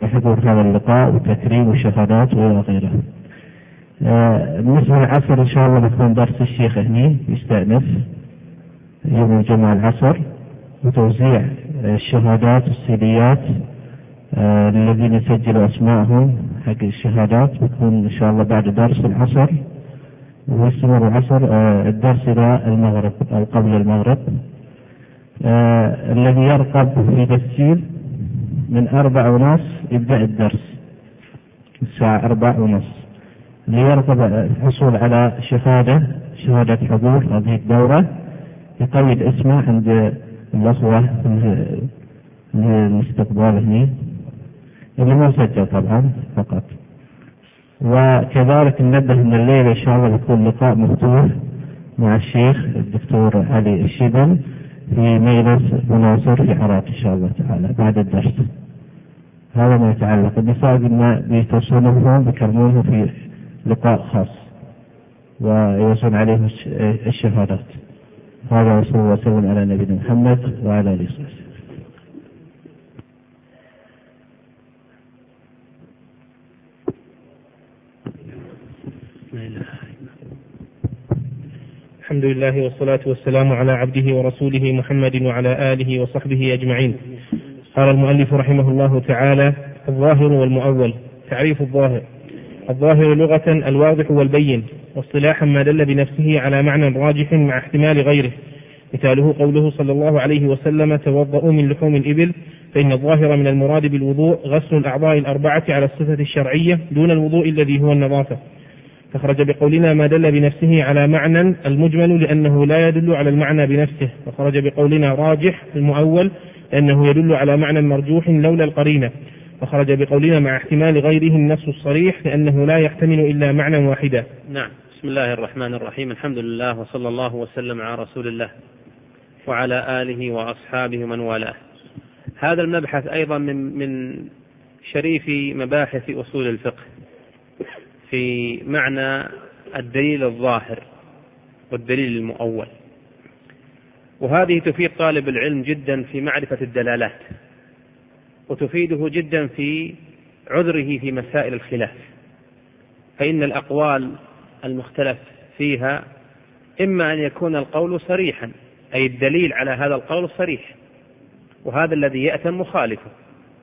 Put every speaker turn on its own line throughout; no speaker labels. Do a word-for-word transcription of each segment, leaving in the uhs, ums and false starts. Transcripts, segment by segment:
حضور هذا اللقاء والتكريم والشهادات وإلى غيره. بالنسبة للعصر إن شاء الله بيكون درس الشيخ هني يستأنف يوم الجمعة العصر، وتوزيع الشهادات والسيديات الذين سجلوا أسماءهم حق الشهادات بيكون إن شاء الله بعد درس العصر، ويستمر العصر الدرس إلى المغرب أو قبل المغرب. الذي يرغب في تسجيل من أربع ونص يبدأ الدرس الساعة أربع ونص. اللي يرغب الحصول على شهادة شهادة حضور هذه الدورة يقيد اسمه عند الأخوة الاستقبال هني اللي ما سجل طبعا فقط. وكذلك ننبه ان الليلة ان شاء الله بيكون لقاء مفتوح مع الشيخ الدكتور علي الشبل في مجلس مناصر في عراق ان شاء الله تعالى بعد الدرس. هذا ما يتعلق النساء قلنا بيتصلون بيكرمونه في لقاء خاص ويوصل عليهم الشهادات. هذا وصلى الله وسلم على نبينا محمد وعلى اله وصحبه.
الحمد لله والصلاة والسلام على عبده ورسوله محمد وعلى آله وصحبه أجمعين. قال المؤلف رحمه الله تعالى: الظاهر والمؤول. تعريف الظاهر: الظاهر لغة الواضح والبين، واصطلاحا ما دل بنفسه على معنى راجح مع احتمال غيره. مثاله قوله صلى الله عليه وسلم: توضؤوا من لحوم الإبل، فإن الظاهر من المراد بالوضوء غسل الأعضاء الأربعة على الصفة الشرعية دون الوضوء الذي هو النظافة. فخرج بقولنا ما دل بنفسه على معنى المجمل لأنه لا يدل على المعنى بنفسه. وخرج بقولنا راجح المؤول لأنه يدل على معنى مرجوح لولا القرينة. وخرج بقولنا مع احتمال غيره النص الصريح لأنه لا يحتمل إلا معنى واحدا.
نعم. بسم الله الرحمن الرحيم. الحمد لله وصلى الله وسلم على رسول الله وعلى آله وأصحابه من والاه. هذا المبحث أيضا من من شريف مباحث أصول الفقه في معنى الدليل الظاهر والدليل المؤول، وهذه تفيد طالب العلم جدا في معرفة الدلالات، وتفيده جدا في عذره في مسائل الخلاف. فإن الأقوال المختلف فيها إما أن يكون القول صريحا أي الدليل على هذا القول صريح، وهذا الذي يأتم مخالفه.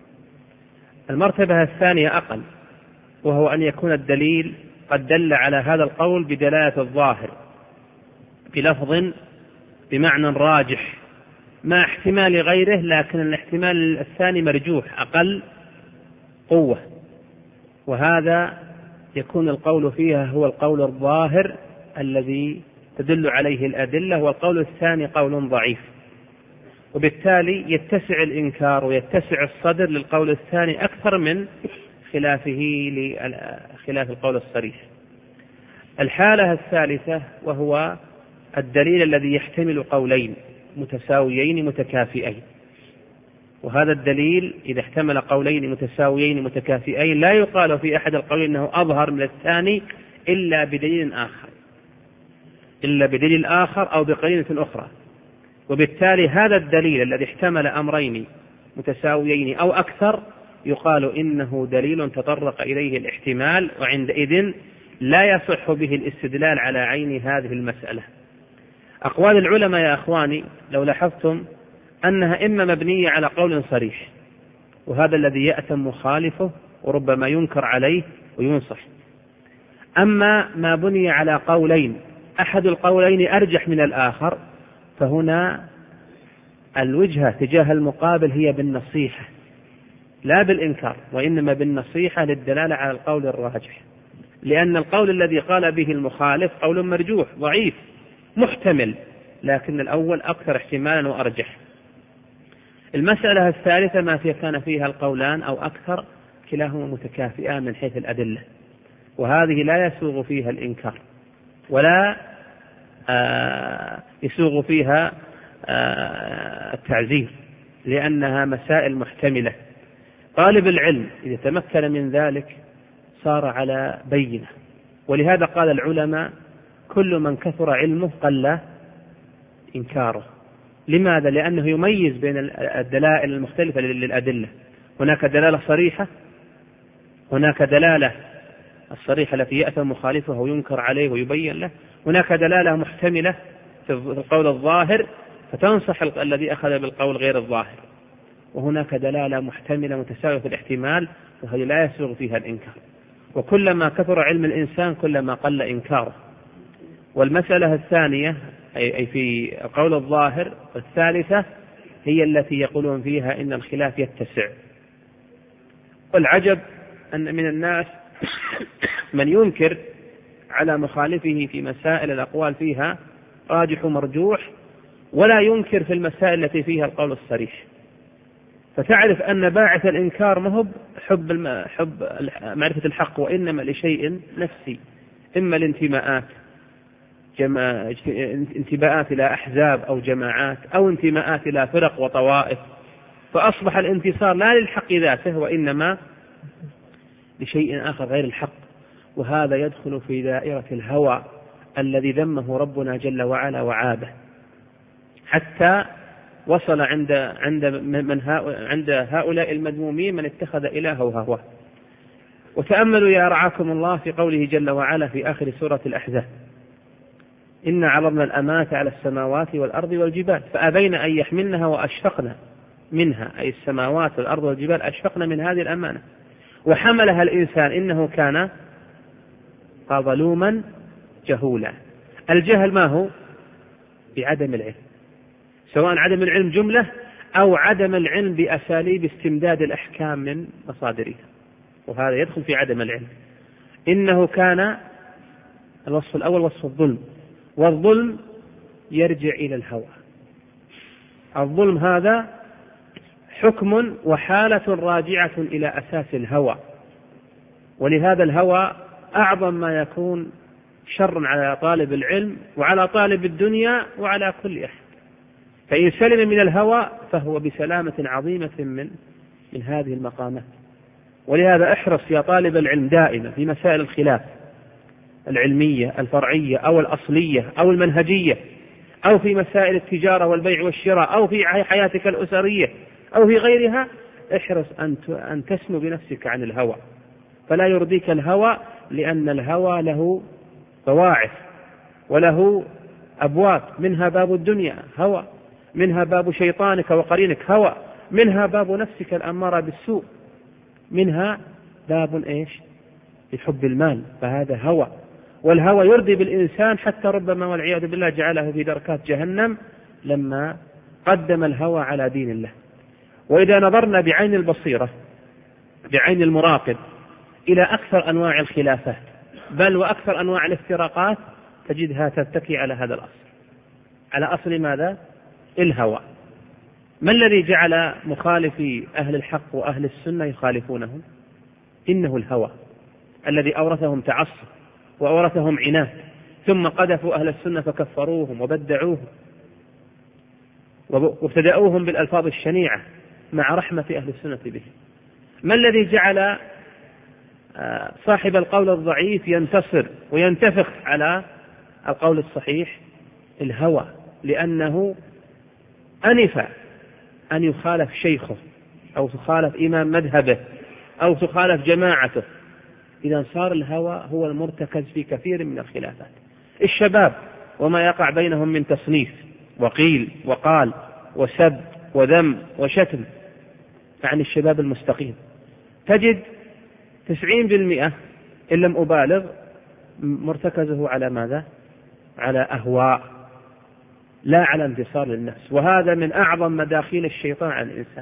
المرتبة الثانية أقل، وهو أن يكون الدليل قد دل على هذا القول بدلالة الظاهر بلفظ بمعنى راجح مع احتمال غيره، لكن الاحتمال الثاني مرجوح أقل قوة، وهذا يكون القول فيها هو القول الظاهر الذي تدل عليه الأدلة، والقول الثاني قول ضعيف، وبالتالي يتسع الإنكار ويتسع الصدر للقول الثاني أكثر من خلافه لخلاف القول الصريح. الحالة الثالثة وهو الدليل الذي يحتمل قولين متساويين متكافئين، وهذا الدليل إذا احتمل قولين متساويين متكافئين لا يقال في أحد القولين أنه أظهر من الثاني إلا بدليل آخر إلا بدليل آخر أو بقرينة أخرى. وبالتالي هذا الدليل الذي احتمل أمرين متساويين أو أكثر يقال إنه دليل تطرق إليه الاحتمال، وعندئذ لا يصح به الاستدلال على عين هذه المسألة. أقوال العلماء يا أخواني لو لاحظتم أنها إما مبنية على قول صريح، وهذا الذي يأتم مخالفه وربما ينكر عليه وينصح، أما ما بني على قولين أحد القولين أرجح من الآخر، فهنا الوجهة تجاه المقابل هي بالنصيحة لا بالإنكار، وإنما بالنصيحة للدلالة على القول الراجح، لأن القول الذي قال به المخالف قول مرجوح ضعيف محتمل، لكن الأول أكثر احتمالا وأرجح. المسألة الثالثة ما فيها كان فيها القولان أو أكثر كلاهما متكافئان من حيث الأدلة، وهذه لا يسوغ فيها الإنكار ولا آه يسوغ فيها آه التعزير، لأنها مسائل محتملة. طالب العلم إذا تمكن من ذلك صار على بينة، ولهذا قال العلماء كل من كثر علمه قل إنكاره. لماذا؟ لأنه يميز بين الدلائل المختلفة للأدلة، هناك دلالة صريحة هناك دلالة الصريحة التي يأثم مخالفه وينكر عليه ويبين له، هناك دلالة محتملة في القول الظاهر فتنصح الذي أخذ بالقول غير الظاهر، وهناك دلالة محتملة متساوية في الاحتمال وهي لا يسوغ فيها الإنكار. وكلما كثر علم الإنسان كلما قل إنكاره. والمسألة الثانية أي في قول الظاهر الثالثة هي التي يقولون فيها إن الخلاف يتسع. والعجب أن من الناس من ينكر على مخالفه في مسائل الأقوال فيها راجح مرجوح، ولا ينكر في المسائل التي فيها القول الصريح. فتعرف أن باعث الإنكار مهب حب, الم... حب معرفة الحق، وإنما لشيء نفسي، إما الانتماءات جما... انتماءات إلى أحزاب أو جماعات، أو انتماءات إلى فرق وطوائف، فأصبح الانتصار لا للحق ذاته وإنما لشيء آخر غير الحق. وهذا يدخل في دائرة الهوى الذي ذمه ربنا جل وعلا وعابه، حتى وصل عند عند من عند هؤلاء المذمومين من اتخذ إلهه هواه. وتأملوا يا رعاكم الله في قوله جل وعلا في آخر سورة الأحزاب: إن عرضنا الأمانة على السماوات والأرض والجبال فأبين أن يحملنها وأشفقن منها، أي السماوات والأرض والجبال أشفقن من هذه الأمانة وحملها الإنسان إنه كان ظلوما جهولا. الجهل ما هو؟ بعدم العلم، سواء عدم العلم جملة أو عدم العلم بأساليب استمداد الأحكام من مصادرها، وهذا يدخل في عدم العلم. إنه كان الوصف الأول وصف الظلم، والظلم يرجع إلى الهوى. الظلم هذا حكم وحالة راجعة إلى أساس الهوى، ولهذا الهوى أعظم ما يكون شر على طالب العلم وعلى طالب الدنيا وعلى كل أحد. فإن سلم من الهوى فهو بسلامة عظيمة من من هذه المقامات. ولهذا احرص يا طالب العلم دائما في مسائل الخلاف العلمية الفرعية أو الأصلية أو المنهجية، أو في مسائل التجارة والبيع والشراء، أو في حياتك الأسرية، أو في غيرها، احرص أن تسمو بنفسك عن الهوى، فلا يرضيك الهوى، لأن الهوى له بواعث وله أبواب، منها باب الدنيا هوى، منها باب شيطانك وقرينك هوى، منها باب نفسك الأمارة بالسوء، منها باب إيش؟ لحب المال، فهذا هوى. والهوى يرضي بالإنسان حتى ربما والعياذ بالله جعله في دركات جهنم لما قدم الهوى على دين الله. وإذا نظرنا بعين البصيرة بعين المراقب إلى أكثر أنواع الخلافات بل وأكثر أنواع الافتراقات تجدها تتكي على هذا الأصل، على أصل ماذا؟ الهوى. ما الذي جعل مخالفي أهل الحق وأهل السنة يخالفونهم؟ إنه الهوى الذي أورثهم تعصب وأورثهم عناد، ثم قذفوا أهل السنة فكفروهم وبدعوهم وابتدأوهم بالألفاظ الشنيعة مع رحمة أهل السنة به. ما الذي جعل صاحب القول الضعيف ينتصر وينتفخ على القول الصحيح؟ الهوى، لأنه أنف أن يخالف شيخه أو تخالف إمام مذهبه أو تخالف جماعته. إذا صار الهوى هو المرتكز في كثير من الخلافات. الشباب وما يقع بينهم من تصنيف وقيل وقال وسب وذم وشتم عن الشباب المستقيم، تجد تسعين بالمئة إن لم أبالغ مرتكزه على ماذا؟ على أهواء لا على انتصار للنفس. وهذا من أعظم مداخيل الشيطان على الإنسان.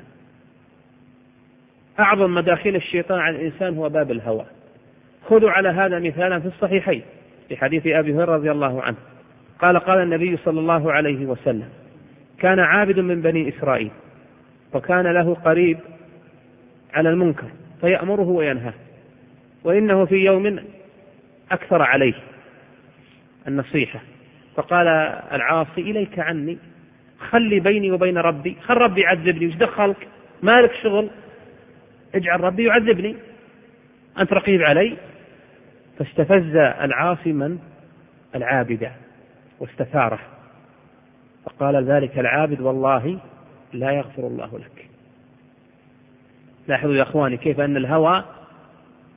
أعظم مداخيل الشيطان على الإنسان هو باب الهوى. خذوا على هذا مثالا في الصحيحين في حديث أبي هريرة رضي الله عنه قال قال النبي صلى الله عليه وسلم: كان عابد من بني إسرائيل وكان له قريب على المنكر فيأمره وينهاه، وإنه في يوم أكثر عليه النصيحة، فقال العاصي: إليك عني، خلي بيني وبين ربي، خل ربي يعذبني، وش دخلك؟ مالك شغل، اجعل ربي يعذبني، أنت رقيب علي. فاستفز العاصي من العابد واستثاره، فقال ذلك العابد: والله لا يغفر الله لك. لاحظوا يا أخواني كيف أن الهوى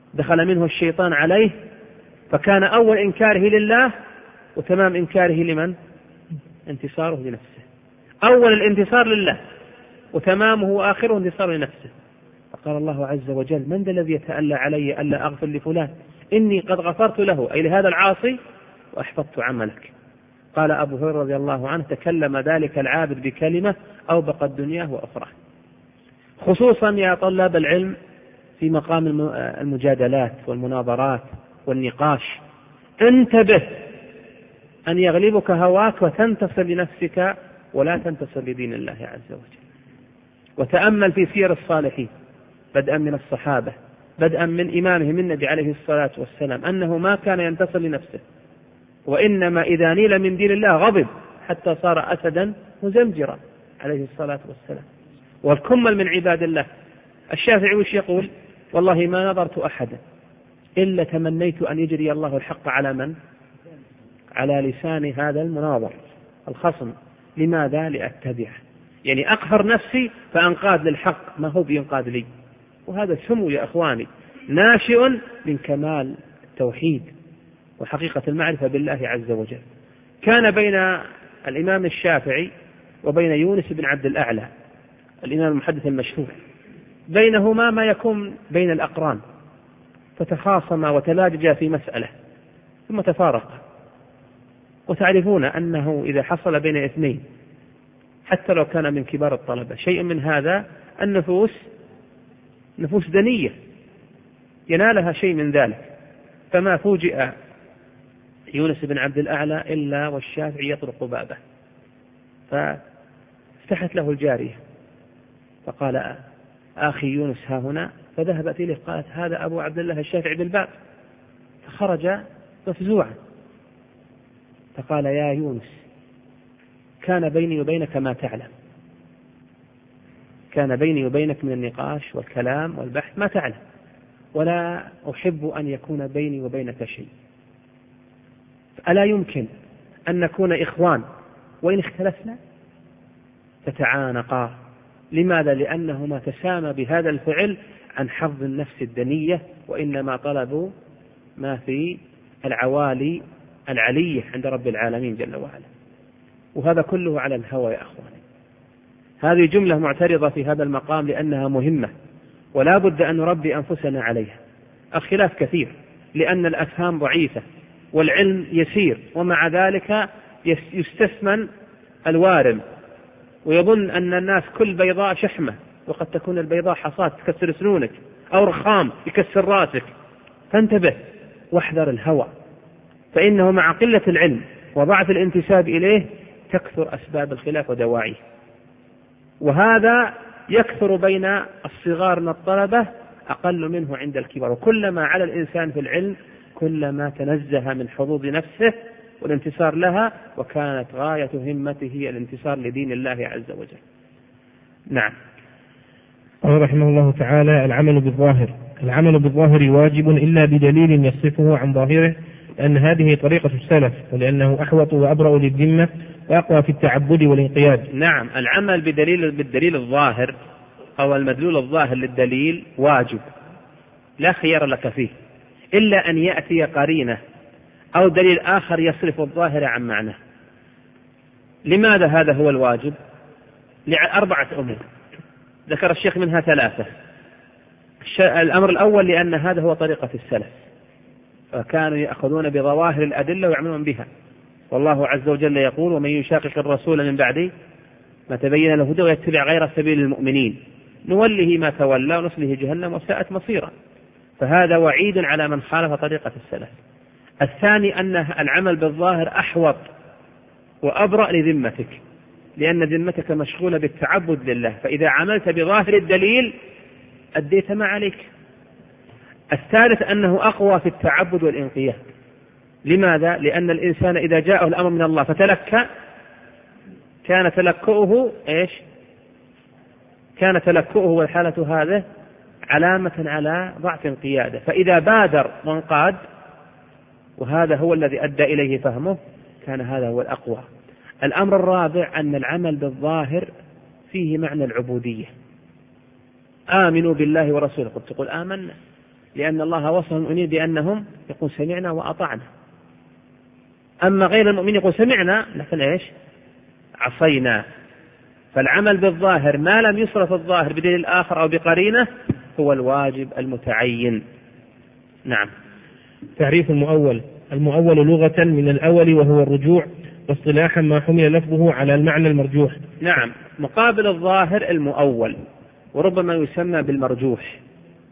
دخل منه الشيطان عليه، فكان أول إنكاره لله وتمام إنكاره لمن؟ انتصاره لنفسه. أول الانتصار لله وتمامه وآخره انتصار لنفسه. فقال الله عز وجل: من ذا الذي يتألى علي ألا أغفر لفلان؟ إني قد غفرت له، أي لهذا العاصي، وأحفظت عملك. قال أبو هريرة رضي الله عنه: تكلم ذلك العابد بكلمة أوبقت دنياه وأخراه. خصوصا يا طلاب العلم في مقام المجادلات والمناظرات والنقاش، انتبه أن يغلبك هواك وتنتصر لنفسك ولا تنتصر لدين الله عز وجل. وتأمل في سير الصالحين بدءا من الصحابة، بدءا من إمامهم النبي عليه الصلاة والسلام، أنه ما كان ينتصر لنفسه، وإنما إذا نيل من دين الله غضب حتى صار أسدا مزمجرا عليه الصلاة والسلام. والكمل من عباد الله. الشافعي وش يقول؟ والله ما نظرت أحدا إلا تمنيت أن يجري الله الحق على من؟ على لسان هذا المناظر الخصم. لماذا؟ لأتبعه، يعني أقهر نفسي فأنقاد للحق ما هو بينقاد لي. وهذا سمو يا أخواني ناشئ من كمال التوحيد وحقيقة المعرفة بالله عز وجل. كان بين الإمام الشافعي وبين يونس بن عبد الأعلى الإمام المحدث المشهور، بينهما ما يكون بين الأقران، فتخاصما وتلاججا في مسألة ثم تفارقا. وتعرفون أنه إذا حصل بين اثنين حتى لو كان من كبار الطلبة شيء من هذا، النفوس نفوس دنية ينالها شيء من ذلك. فما فوجئ يونس بن عبد الأعلى إلا والشافعي يطرق بابه، فافتحت له الجارية فقال: أخي يونس ها هنا. فذهبت إليه قالت: هذا أبو عبد الله الشافعي بالباب. فخرج مفزوعا فقال: يا يونس، كان بيني وبينك ما تعلم، كان بيني وبينك من النقاش والكلام والبحث ما تعلم، ولا أحب أن يكون بيني وبينك شيء. ألا يمكن أن نكون إخوان وإن اختلفنا؟ فتعانقا. لماذا؟ لأنهما تسامى بهذا الفعل عن حظ النفس الدنية، وإنما طلبوا ما في العوالي العلية عند رب العالمين جل وعلا. وهذا كله على الهوى يا أخواني. هذه جملة معترضة في هذا المقام لأنها مهمة، ولا بد أن نربي أنفسنا عليها. الخلاف كثير لأن الأفهام ضعيفة والعلم يسير، ومع ذلك يستثمن الوارم ويظن أن الناس كل بيضاء شحمة، وقد تكون البيضاء حصاد تكسر سنونك، أو رخام يكسر راسك. فانتبه واحذر الهوى، فإنه مع قلة العلم وضعف الانتساب إليه تكثر أسباب الخلاف ودواعيه. وهذا يكثر بين الصغار من الطلبة أقل منه عند الكبار. وكلما على الإنسان في العلم كلما تنزه من حظوظ نفسه والانتصار لها، وكانت غاية همته الانتصار لدين الله عز وجل. نعم.
قال رحمه الله تعالى: العمل بالظاهر. العمل بالظاهر واجب إلا بدليل يصرفه عن ظاهره، لأن هذه طريقة السلف، ولأنه أحوط وأبرأ للذمة وأقوى في التعبد والانقياد.
نعم، العمل بدليل بالدليل الظاهر أو المدلول الظاهر للدليل واجب لا خيار لك فيه، إلا أن يأتي قرينة أو دليل آخر يصرف الظاهر عن معناه. لماذا هذا هو الواجب؟ لأربعة أمور ذكر الشيخ منها ثلاثة. الأمر الأول لأن هذا هو طريقة السلف، فكانوا يأخذون بظواهر الأدلة ويعملون بها. والله عز وجل يقول: ومن يشاقق الرسول من بعد ما تبين له الهدى ويتبع غير سبيل المؤمنين نوله ما تولى ونصله جهنم وساءت مصيرا. فهذا وعيد على من خالف طريقة السلف. الثاني أن العمل بالظاهر أحوط وأبرأ لذمتك، لأن ذمتك مشغولة بالتعبد لله، فإذا عملت بظاهر الدليل أديت ما عليك. الثالث أنه أقوى في التعبد والانقياد. لماذا؟ لأن الإنسان إذا جاءه الأمر من الله فتلكى كان تلكؤه إيش؟ كان تلكؤه والحالة هذه علامة على ضعف انقياده، فإذا بادر وانقاد وهذا هو الذي أدى إليه فهمه كان هذا هو الأقوى. الأمر الرابع أن العمل بالظاهر فيه معنى العبودية. آمنوا بالله ورسوله، قد تقول آمنا، لأن الله وصف المؤمنين بأنهم يقول سمعنا وأطعنا. أما غير المؤمنين يقول سمعنا لكن إيش؟ عصينا. فالعمل بالظاهر ما لم يصرف الظاهر بدليل آخر أو بقرينة هو الواجب المتعين. نعم.
تعريف المؤول. المؤول لغة من الأول وهو الرجوع، واصطلاحا ما حمل لفظه على المعنى المرجوح.
نعم. مقابل الظاهر المؤول، وربما يسمى بالمرجوح،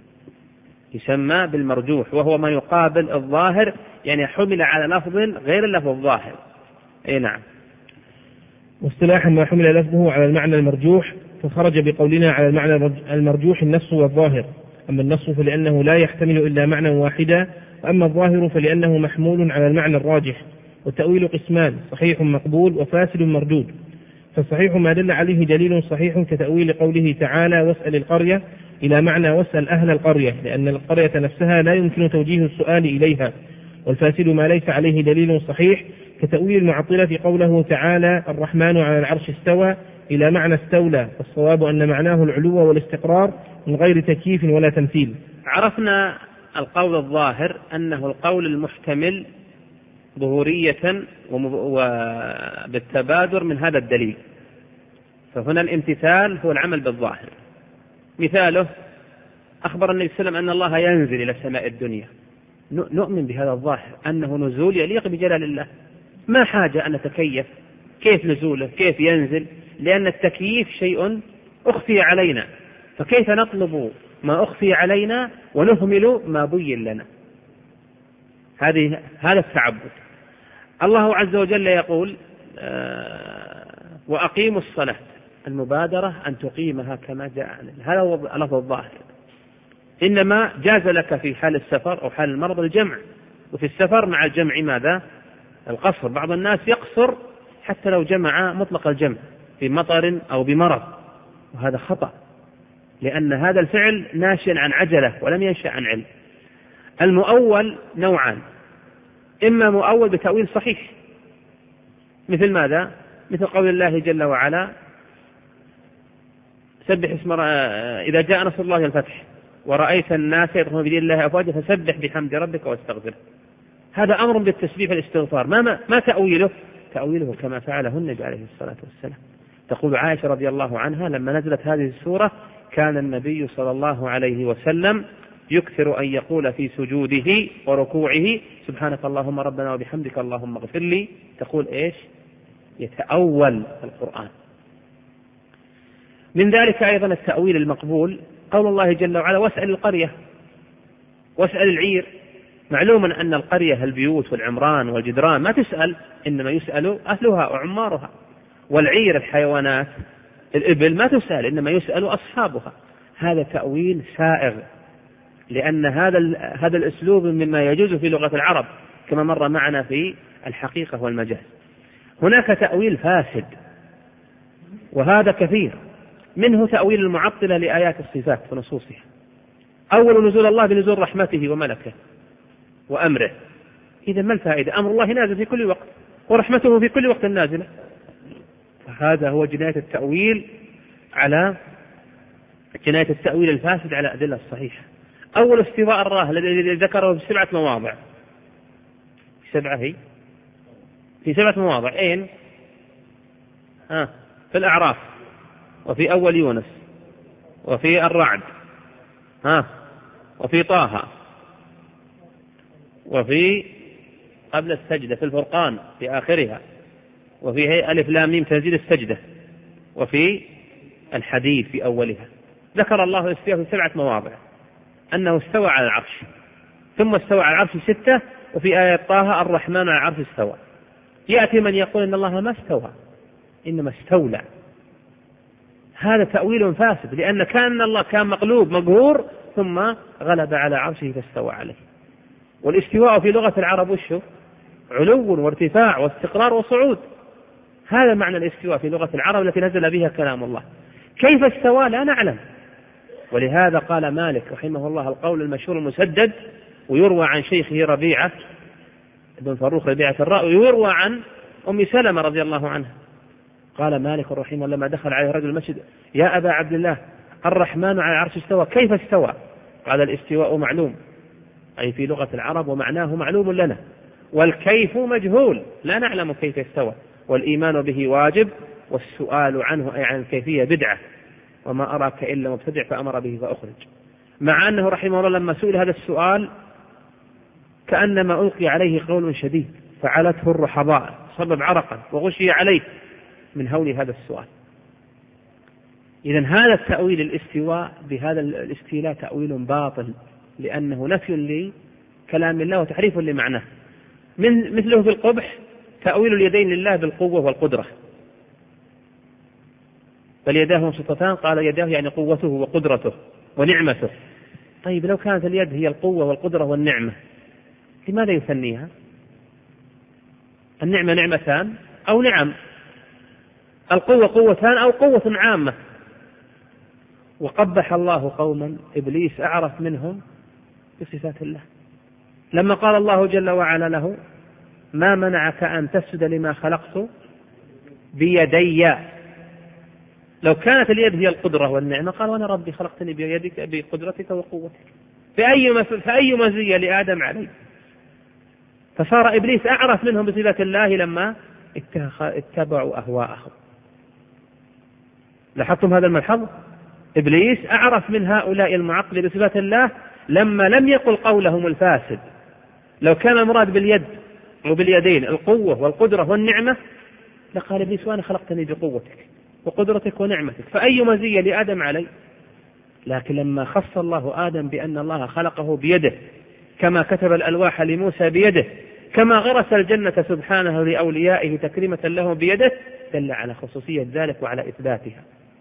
يسمى بالمرجوح وهو ما يقابل الظاهر، يعني حمل على لفظ غير اللفظ الظاهر. أي نعم.
واصطلاحا ما حمل لفظه على المعنى المرجوح، فخرج بقولنا على المعنى المرجوح النص والظاهر. أما النص فلأنه لا يحتمل إلا معنى واحدا، وأما الظاهر فلأنه محمول على المعنى الراجح. والتأويل قسمان: صحيح مقبول وفاسد مردود. فالصحيح ما دل عليه دليل صحيح كتأويل قوله تعالى واسأل القرية إلى معنى واسأل أهل القرية، لأن القرية نفسها لا يمكن توجيه السؤال إليها. والفاسد ما ليس عليه دليل صحيح كتأويل المعطلة قوله تعالى الرحمن على العرش استوى إلى معنى استولى، والصواب أن معناه العلو والاستقرار من غير تكييف ولا تمثيل.
عرفنا القول الظاهر أنه القول المحتمل ظهورية وبالتبادر من هذا الدليل، فهنا الامتثال هو العمل بالظاهر. مثاله أخبر النبي صلى الله عليه وسلم أن الله ينزل إلى السماء الدنيا، نؤمن بهذا الظاهر أنه نزول يليق بجلال الله، ما حاجة أن نتكيف كيف نزوله كيف ينزل، لأن التكييف شيء أخفي علينا، فكيف نطلب ما أخفي علينا ونهمل ما بين لنا؟ هذه هذا التعبد. الله عز وجل يقول آه وأقيموا الصلاة، المبادرة أن تقيمها كما جاء، هذا هو لفظ الظاهر. إنما جاز لك في حال السفر أو حال المرض الجمع، وفي السفر مع الجمع ماذا؟ القصر. بعض الناس يقصر حتى لو جمع مطلق الجمع في مطر أو بمرض، وهذا خطأ، لأن هذا الفعل ناشئ عن عجلة ولم ينشأ عن علم. المؤول نوعان: إما مؤول بتأويل صحيح، مثل ماذا؟ مثل قول الله جل وعلا سبح اسم إذا جاء نصر الله الفتح ورأيت الناس يدخلون في دين الله أفواجا فسبح بحمد ربك واستغفره. هذا أمر بالتسبيح والاستغفار. ما, ما, ما تأويله؟ تأويله كما فعله النبي عليه الصلاة والسلام. تقول عائشة رضي الله عنها لما نزلت هذه السورة كان النبي صلى الله عليه وسلم يكثر أن يقول في سجوده وركوعه سبحانك اللهم ربنا وبحمدك اللهم اغفر لي. تقول إيش؟ يتأول القرآن. من ذلك أيضا التأويل المقبول قول الله جل وعلا واسأل القرية واسأل العير. معلوما أن القرية البيوت والعمران والجدران ما تسأل، إنما يسأل أهلها وعمارها. والعير الحيوانات الإبل ما تسأل، إنما يسأل أصحابها. هذا تأويل سائغ، لأن هذا هذا الأسلوب مما يجوز في لغة العرب كما مر معنا في الحقيقة والمجاز. هناك تأويل فاسد وهذا كثير، منه تأويل المعطلة لآيات الصفات ونصوصها. أول نزول الله بنزول رحمته وملكه وأمره. إذا ما الفائدة؟ أمر الله نازل في كل وقت ورحمته في كل وقت نازلة. فهذا هو جناية التأويل على جناية التأويل الفاسد على أدلة الصحيحة. أول استواء الله الذي ذكره في سبعة مواضع، في سبعة هي في سبعة مواضع. أين؟ آه في الأعراف، وفي أول يونس، وفي الرعد، ها، وفي طه، وفي قبل السجدة في الفرقان في آخرها، وفي ألف لام ميم تنزيل السجدة، وفي الحديث في أولها. ذكر الله الاستواء في سبعة مواضع، أنه استوى على العرش، ثم استوى على العرش ستة، وفي آية طه الرحمن على العرش استوى. يأتي من يقول إن الله ما استوى إنما استولى. هذا تأويل فاسد، لأن كان الله كان مقلوب مقهور ثم غلب على عرشه فاستوى عليه. والاستواء في لغة العرب وشه؟ علو وارتفاع واستقرار وصعود. هذا معنى الاستواء في لغة العرب التي نزل بها كلام الله. كيف استوى لا نعلم، ولهذا قال مالك رحمه الله القول المشهور المسدد، ويروى عن شيخه ربيعة ابن فروخ ربيعة الرأي، ويروى عن أم سلمة رضي الله عنها. قال مالك رحمه الله لما دخل عليه رجل المسجد يا أبا عبد الله الرحمن على العرش استوى، كيف استوى؟ قال الاستواء معلوم أي في لغة العرب ومعناه معلوم لنا، والكيف مجهول لا نعلم كيف استوى، والإيمان به واجب، والسؤال عنه أي عن الكيفية بدعة، وما أراك إلا مبتدع فأمر به فأخرج. مع أنه رحمه الله لما سئل هذا السؤال كأنما ألقي عليه قول شديد فعلته الرحضاء، صبب عرقا وغشي عليه من هول هذا السؤال. إذن هذا التأويل الاستواء بهذا الاستيلاء تأويل باطل، لأنه نفي لكلام الله وتحريف لمعناه. من مثله في القبح تأويل اليدين لله بالقوة والقدرة، بل يداه مبسوطتان، قال يداه يعني قوته وقدرته ونعمته. طيب لو كانت اليد هي القوة والقدرة والنعمة لماذا يثنيها؟ النعمة نعمتان أو نعم، القوة قوتان أو قوة عامة. وقبح الله قوما إبليس أعرف منهم بصفات الله، لما قال الله جل وعلا له ما منعك أن تسجد لما خلقت بيدي. لو كانت اليد هي القدرة والنعمة قال وأنا ربي خلقتني بيدك بقدرتك وقوتك، فأي فأي مزية لآدم عليه؟ فصار إبليس أعرف منهم بصفات الله لما اتبعوا أهواءهم. لاحظتم هذا الملحظ؟ إبليس أعرف من هؤلاء المعطلين بصفات الله لما لم يقل قولهم الفاسد. لو كان المراد باليد وباليدين القوة والقدرة والنعمة لقال إبليس وأنا خلقتني بقوتك وقدرتك ونعمتك، فأي مزية لآدم علي؟ لكن لما خص الله آدم بأن الله خلقه بيده، كما كتب الألواح لموسى بيده، كما غرس الجنة سبحانه لأوليائه تكريمة لهم بيده، دل على خصوصية ذلك وعلى إثباتها.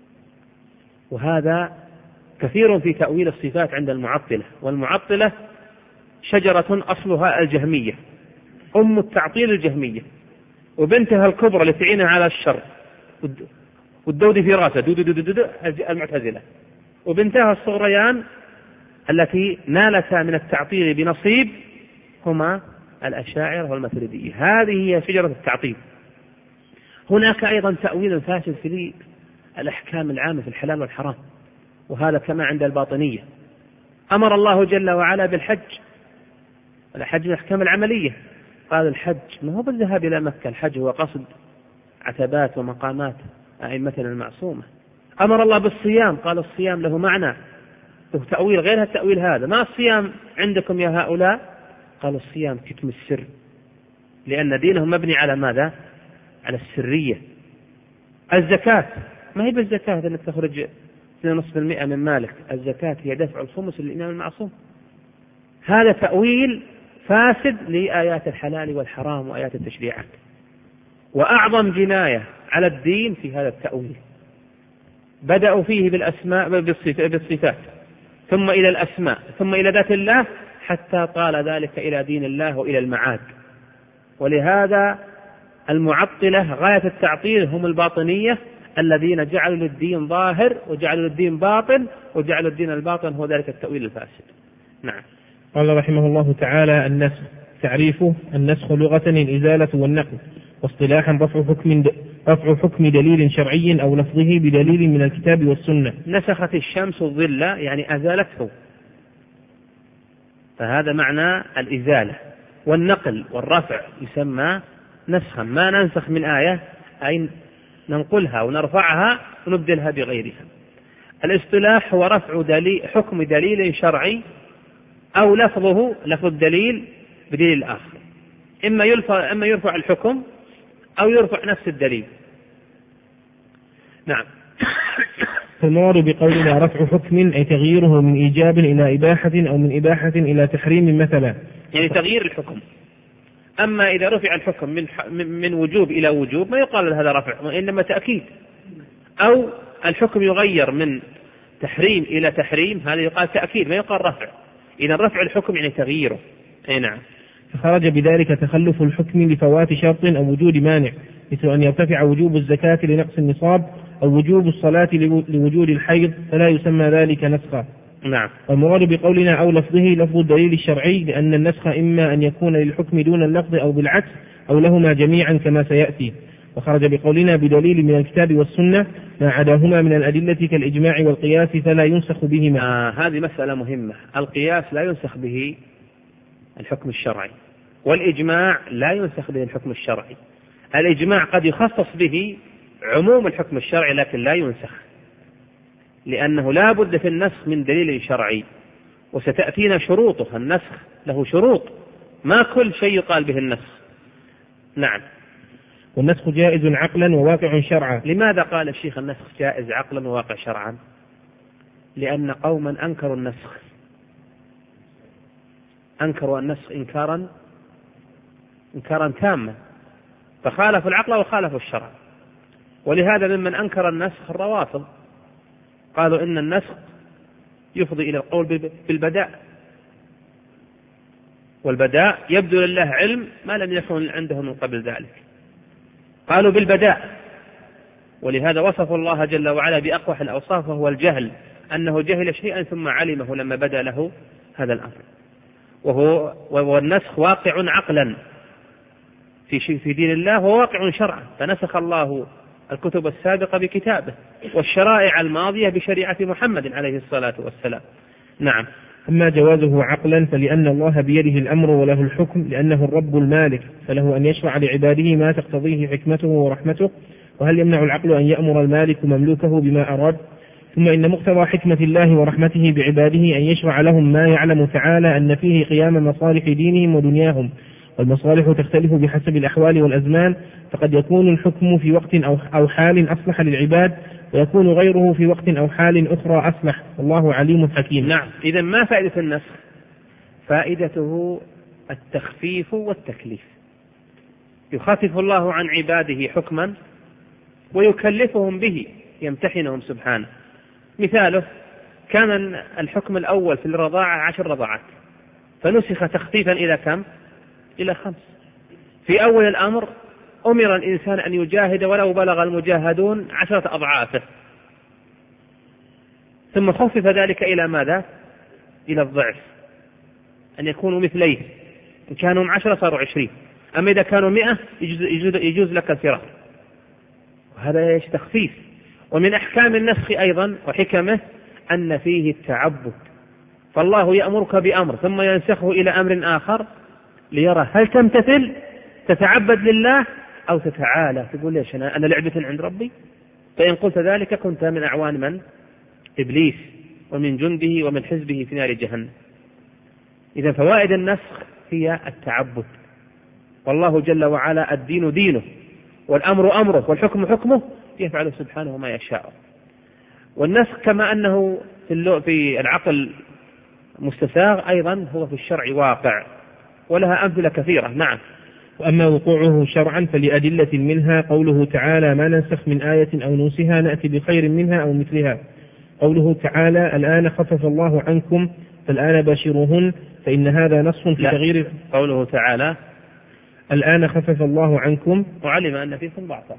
وهذا كثير في تأويل الصفات عند المعطلة، والمعطلة شجرة أصلها الجهمية، أم التعطيل الجهمية، وبنتها الكبرى التي تعينها على الشر والدود في راسه دود دود دود المعتزلة، وبنتها الصغريان التي نالتا من التعطيل بنصيب هما الأشاعرة والماتريدية. هذه هي شجرة التعطيل. هناك أيضا تأويل فاسد في الأحكام العامة في الحلال والحرام، وهذا كما عند الباطنية. أمر الله جل وعلا بالحج، الحج من الأحكام العملية، قال الحج ما هو بالذهاب إلى مكة، الحج هو قصد عتبات ومقامات أئمتنا المعصومة. أمر الله بالصيام، قال الصيام له معنى، له تأويل غير التأويل هذا. ما الصيام عندكم يا هؤلاء؟ قال الصيام كتم السر، لأن دينهم مبني على ماذا؟ على السرية. الزكاة ما هي بالزكاة أنك تخرج اثنين ونصف بالمئة من مالك، الزكاة هي دفع الخمس للإمام المعصوم. هذا تأويل فاسد لآيات الحلال والحرام وآيات التشريعات. وأعظم جناية على الدين في هذا التأويل، بدأوا فيه بالأسماء بالصفات، ثم إلى الأسماء، ثم إلى ذات الله، حتى طال ذلك إلى دين الله وإلى المعاد. ولهذا المعطلة غاية التعطيل هم الباطنية الذين جعلوا للدين ظاهر وجعلوا للدين باطن وجعلوا الدين الباطن هو ذلك التأويل الفاسد. نعم.
قال رحمه الله تعالى: النسخ. تعريفه: النسخ لغة الإزالة والنقل، واصطلاحا رفع حكم رفع حكم دليل شرعي أو لفظه بدليل من الكتاب والسنة.
نسخت الشمس الظل يعني أزالته، فهذا معنى الإزالة. والنقل والرفع يسمى نسخا، ما ننسخ من آية أي ننقلها ونرفعها ونبدلها بغيرها. الاصطلاح هو رفع دليل حكم دليل شرعي أو لفظه لفظ الدليل بدليل آخر، إما يرفع, إما يرفع الحكم أو يرفع نفس الدليل. نعم.
فالمراد بقولنا رفع حكم أي تغييره من إيجاب إلى إباحة أو من إباحة إلى تحريم مثلا،
يعني تغيير الحكم. أما إذا رفع الحكم من من وجوب إلى وجوب ما يقال هذا رفع، وإنما تأكيد. أو الحكم يغير من تحريم إلى تحريم، هذا يقال تأكيد ما يقال رفع. إذا رفع الحكم يعني تغييره. أي نعم.
فخرج بذلك تخلف الحكم لفوات شرط أو وجود مانع، مثل أن يرتفع وجوب الزكاة لنقص النصاب أو وجوب الصلاة لوجود الحيض، فلا يسمى ذلك نسخا.
نعم.
والمراد بقولنا أو لفظه لفظ الدليل الشرعي، لأن النسخ إما أن يكون للحكم دون اللفظ أو بالعكس أو لهما جميعا كما سيأتي. وخرج بقولنا بدليل من الكتاب والسنة ما عداهما من الأدلة كالإجماع والقياس فلا ينسخ بهما.
آه هذه مسألة مهمة. القياس لا ينسخ به الحكم الشرعي، والإجماع لا ينسخ به الحكم الشرعي. الإجماع قد يخصص به عموم الحكم الشرعي لكن لا ينسخ، لأنه لا بد في النسخ من دليل شرعي، وستأتينا شروطه. النسخ له شروط، ما كل شيء يقال به النسخ. نعم.
والنسخ جائز عقلا وواقع شرعا.
لماذا قال الشيخ النسخ جائز عقلا وواقع شرعا؟ لأن قوما أنكروا النسخ، أنكروا النسخ إنكارا إنكارا تاما، فخالفوا العقل وخالفوا الشرع. ولهذا ممن أنكر النسخ الروافض، قالوا إن النسخ يفضي إلى القول بالبداء، والبداء يبدو لله علم ما لم يكن عنده من قبل ذلك، قالوا بالبداء. ولهذا وصفوا الله جل وعلا بأقوح الأوصاف، وهو الجهل، أنه جهل شيئا ثم علمه لما بدا له هذا الأمر. وهو والنسخ واقع عقلا في شيء في دين الله، وواقع شرعا، فنسخ الله الكتب السابقة بكتابه، والشرائع الماضية بشريعة محمد عليه الصلاة والسلام. نعم.
أما جوازه عقلا فلأن الله بيده الأمر وله الحكم، لأنه الرب المالك، فله أن يشرع لعباده ما تقتضيه حكمته ورحمته. وهل يمنع العقل أن يأمر المالك مملوكه بما أراد؟ ثم إن مقتضى حكمة الله ورحمته بعباده أن يشرع لهم ما يعلم تعالى أن فيه قيام مصالح دينهم ودنياهم، والمصالح تختلف بحسب الأحوال والأزمان، فقد يكون الحكم في وقت أو حال أصلح للعباد، ويكون غيره في وقت أو حال أخرى أصلح، والله عليم حكيم.
نعم. إذن ما فائدة النسخ؟ فائدته التخفيف والتكليف. يخفف الله عن عباده حكما ويكلفهم به، يمتحنهم سبحانه. مثاله كان الحكم الأول في الرضاعة عشر رضاعات، فنسخ تخفيفا إلى كم؟ إلى خمس. في أول الأمر أمر الإنسان أن يجاهد ولو بلغ المجاهدون عشرة أضعافه، ثم خفف ذلك إلى ماذا؟ إلى الضعف، أن يكونوا مثليه، إن كانوا عشرة صاروا عشرين، أما إذا كانوا مئة يجوز, يجوز, يجوز لك الفرار. وهذا ايش؟ تخفيف. ومن أحكام النسخ أيضا وحكمه أن فيه التعبد، فالله يأمرك بأمر ثم ينسخه إلى أمر آخر ليرى هل تمتثل، تتعبد لله أو تتعالى تقول ليش أنا, أنا لعبة عند ربي. فإن قلت ذلك كنت من أعوان من؟ إبليس ومن جنده ومن حزبه في نار جهنم. إذا فوائد النسخ هي التعبد، والله جل وعلا الدين دينه، والأمر أمره، والحكم حكمه، يفعل سبحانه ما يشاء. والنسخ كما أنه في العقل مستساغ، أيضا هو في الشرع واقع، ولها أمثلة كثيرة. نعم.
وأما وقوعه شرعا فلأدلة منها قوله تعالى ما ننسخ من آية أو ننسها نأتي بخير منها أو مثلها. قوله تعالى الآن خفف الله عنكم فالآن باشروهن، فإن هذا نص في تغيير.
قوله تعالى
الآن خفف الله عنكم
وعلم أن فيكم ضعفا،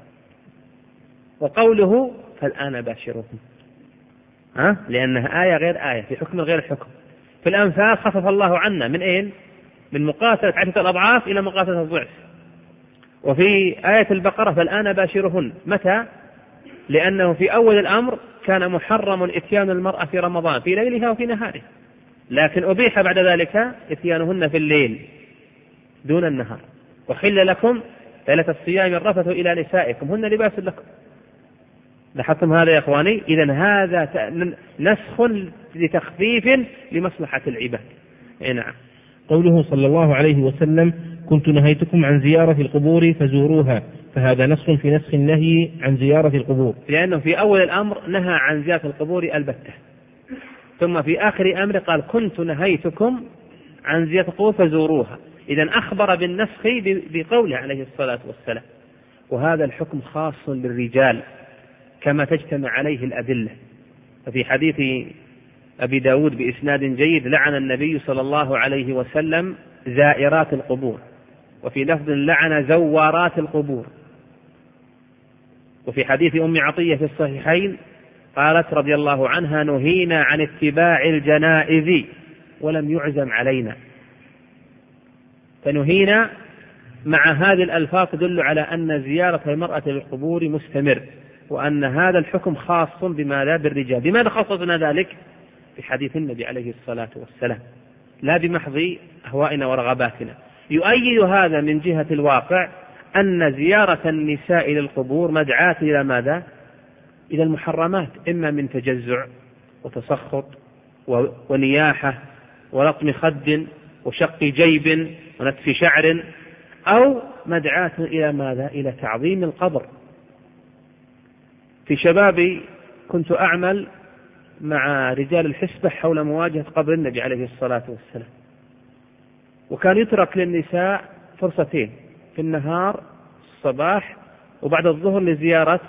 وقوله فالآن باشروهن ها لأنها آية غير آية، في حكم غير حكم. في الأنفال خفف الله عنا من أين؟ من مقاتلة عشرة الأضعاف إلى مقاتلة الضعف. وفي آية البقرة فالآن باشرهن، متى؟ لأنه في أول الأمر كان محرم إتيان المرأة في رمضان في ليلها وفي نهاره، لكن أبيح بعد ذلك إتيانهن في الليل دون النهار. وحل لكم ليلة الصيام الرفث إلى نسائكم هن لباس لكم. لاحظتم هذا يا إخواني؟ إذن هذا نسخ لتخفيف لمصلحة العباد. نعم.
قوله صلى الله عليه وسلم كنت نهيتكم عن زيارة القبور فزوروها، فهذا نص في نسخ النهي عن زيارة القبور،
لأنه في أول الأمر نهى عن زيارة القبور البتة، ثم في آخر أمر قال كنت نهيتكم عن زيارة القبور فزوروها. إذن أخبر بالنسخ بقوله عليه الصلاة والسلام. وهذا الحكم خاص بالرجال كما تجتمع عليه الأدلة. ففي حديث أبي داود بإسناد جيد لعن النبي صلى الله عليه وسلم زائرات القبور، وفي لفظ لعن زوارات القبور. وفي حديث أم عطية في الصحيحين قالت رضي الله عنها نهينا عن اتباع الجنائز ولم يعزم علينا. فنهينا مع هذه الألفاظ تدل على أن زيارة المرأة للقبور مستمر، وأن هذا الحكم خاص بماذا؟ بالرجال. بماذا خصصنا ذلك؟ في حديث النبي عليه الصلاة والسلام، لا بمحض أهوائنا ورغباتنا. يؤيد هذا من جهة الواقع أن زيارة النساء للقبور مدعاة إلى ماذا؟ إلى المحرمات، إما من تجزع وتسخط ونياحة ولطم خد وشق جيب ونتف شعر، أو مدعاة إلى ماذا؟ إلى تعظيم القبر. في شبابي كنت أعمل مع رجال الحسبة حول مواجهة قبر النبي عليه الصلاة والسلام، وكان يترك للنساء فرصتين في النهار الصباح وبعد الظهر لزيارة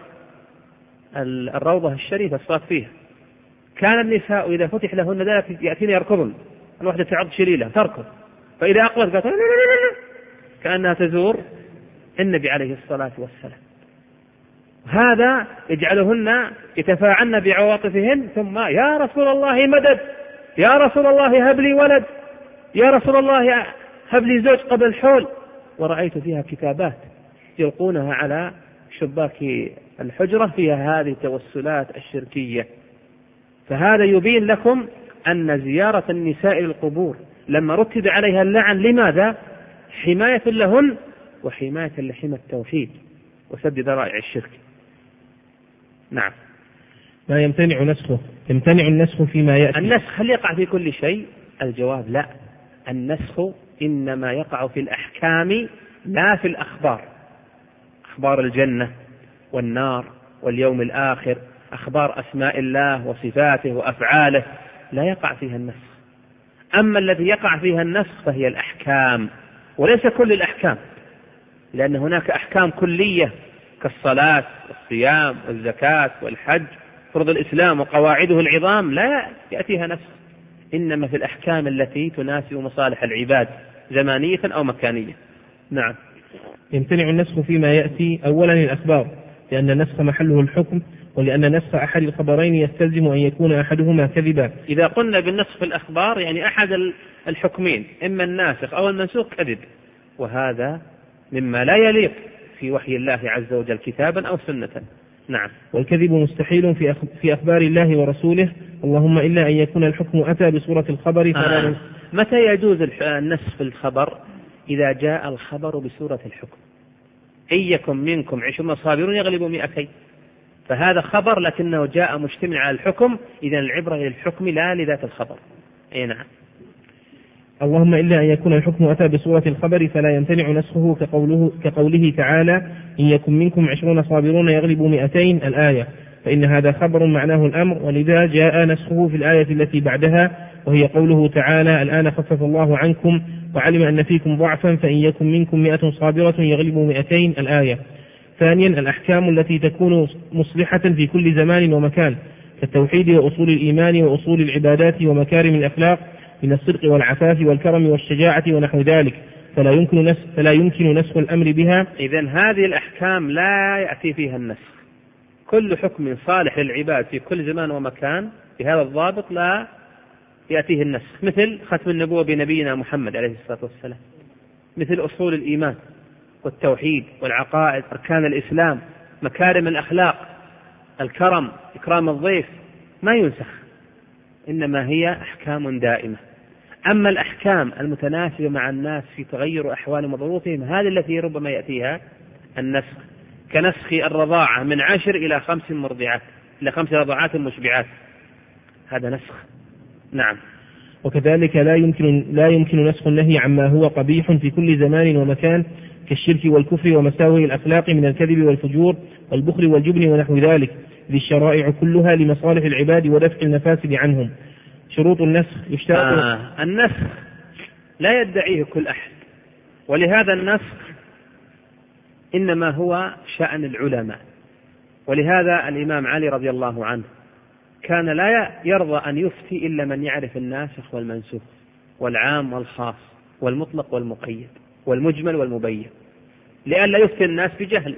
الروضة الشريفة الصلاة فيها. كان النساء إذا فتح لهن ذلك يأتين يركضن، الواحدة تعض شليلة تركض، فإذا أقبلت قالت كأنها تزور النبي عليه الصلاة والسلام. هذا يجعلهن يتفاعلن بعواطفهن، ثم يا رسول الله مدد، يا رسول الله هب لي ولد، يا رسول الله هب لي زوج قبل الحول. ورأيت فيها كتابات يلقونها على شباك الحجرة فيها هذه التوسلات الشركية. فهذا يبين لكم أن زيارة النساء للقبور لما رتب عليها اللعن لماذا؟ حماية لهن وحماية لحمى التوحيد وسد ذرائع الشرك. نعم.
ما يمتنع نسخه، يمتنع النسخ فيما يأتي.
النسخ هل يقع في كل شيء؟ الجواب لا، النسخ إنما يقع في الأحكام لا في الأخبار. أخبار الجنة والنار واليوم الآخر، أخبار أسماء الله وصفاته وأفعاله لا يقع فيها النسخ. أما الذي يقع فيها النسخ فهي الأحكام، وليس كل الأحكام، لأن هناك أحكام كلية كالصلاة والصيام والزكاة والحج، فرض الإسلام وقواعده العظام لا يأتيها نسخ، إنما في الأحكام التي تناسب مصالح العباد زمانية أو مكانية. نعم.
يمتنع النسخ فيما يأتي. أولا الأخبار، لأن النسخ محله الحكم، ولأن نسخ أحد الخبرين يستلزم أن يكون أحدهما كذبا.
إذا قلنا بالنسخ في الأخبار يعني أحد الحكمين، إما الناسخ أو المنسوخ كذب، وهذا مما لا يليق في وحي الله عز وجل كتابا أو سنة. نعم.
والكذب مستحيل في في أخبار الله ورسوله، اللهم إلا أن يكون الحكم أتى بصورة الخبر.
آه. متى يجوز النسخ في الخبر؟ إذا جاء الخبر بصورة الحكم، إن يكن منكم عشرون صابرون يغلبوا مئتين، فهذا خبر لكنه جاء مجتمع على الحكم، إذن العبرة للحكم لا لذات الخبر. أي نعم.
اللهم إلا أن يكون الحكم أتى بصورة الخبر فلا يمتنع نسخه، كقوله, كقوله تعالى إن يكن منكم عشرون صابرون يغلبوا مئتين الآية، فإن هذا خبر معناه الأمر، ولذا جاء نسخه في الآية التي بعدها وهي قوله تعالى الآن خفف الله عنكم وعلم أن فيكم ضعفا فإن يكن منكم مئة صابرة يغلبوا مئتين الآية. ثانيا الأحكام التي تكون مصلحة في كل زمان ومكان، كالتوحيد وأصول الإيمان وأصول العبادات ومكارم الأخلاق من الصدق والعفاف والكرم والشجاعة ونحو ذلك، فلا يمكن نسخ, فلا يمكن نسخ الأمر بها.
إذن هذه الأحكام لا يأتي فيها النسخ، كل حكم صالح للعباد في كل زمان ومكان بهذا الضابط لا يأتيه النسخ، مثل ختم النبوة بنبينا محمد عليه الصلاة والسلام، مثل أصول الإيمان والتوحيد والعقائد، أركان الإسلام، مكارم الأخلاق، الكرم، إكرام الضيف، ما ينسخ، إنما هي أحكام دائمة. أما الأحكام المتناسبة مع الناس في تغير أحوال وظروفهم هذه التي ربما يأتيها النسخ، كنسخ الرضاعة من عشر إلى خمس مرضعات إلى خمس رضعات مشبعات، هذا نسخ. نعم.
وكذلك لا يمكن لا يمكن نسخ النهي عما هو قبيح في كل زمان ومكان، كالشرك والكفر ومساوئ الأخلاق من الكذب والفجور والبخل والجبن ونحو ذلك، ذي الشرائع كلها لمصالح العباد ودفع المفاسد عنهم. شروط النسخ يشترط.
آه النسخ لا يدعيه كل أحد، ولهذا النسخ إنما هو شأن العلماء، ولهذا الإمام علي رضي الله عنه كان لا يرضى أن يفتي إلا من يعرف الناسخ والمنسوخ والعام والخاص والمطلق والمقيد والمجمل والمبين، لئلا يفتي الناس بجهل.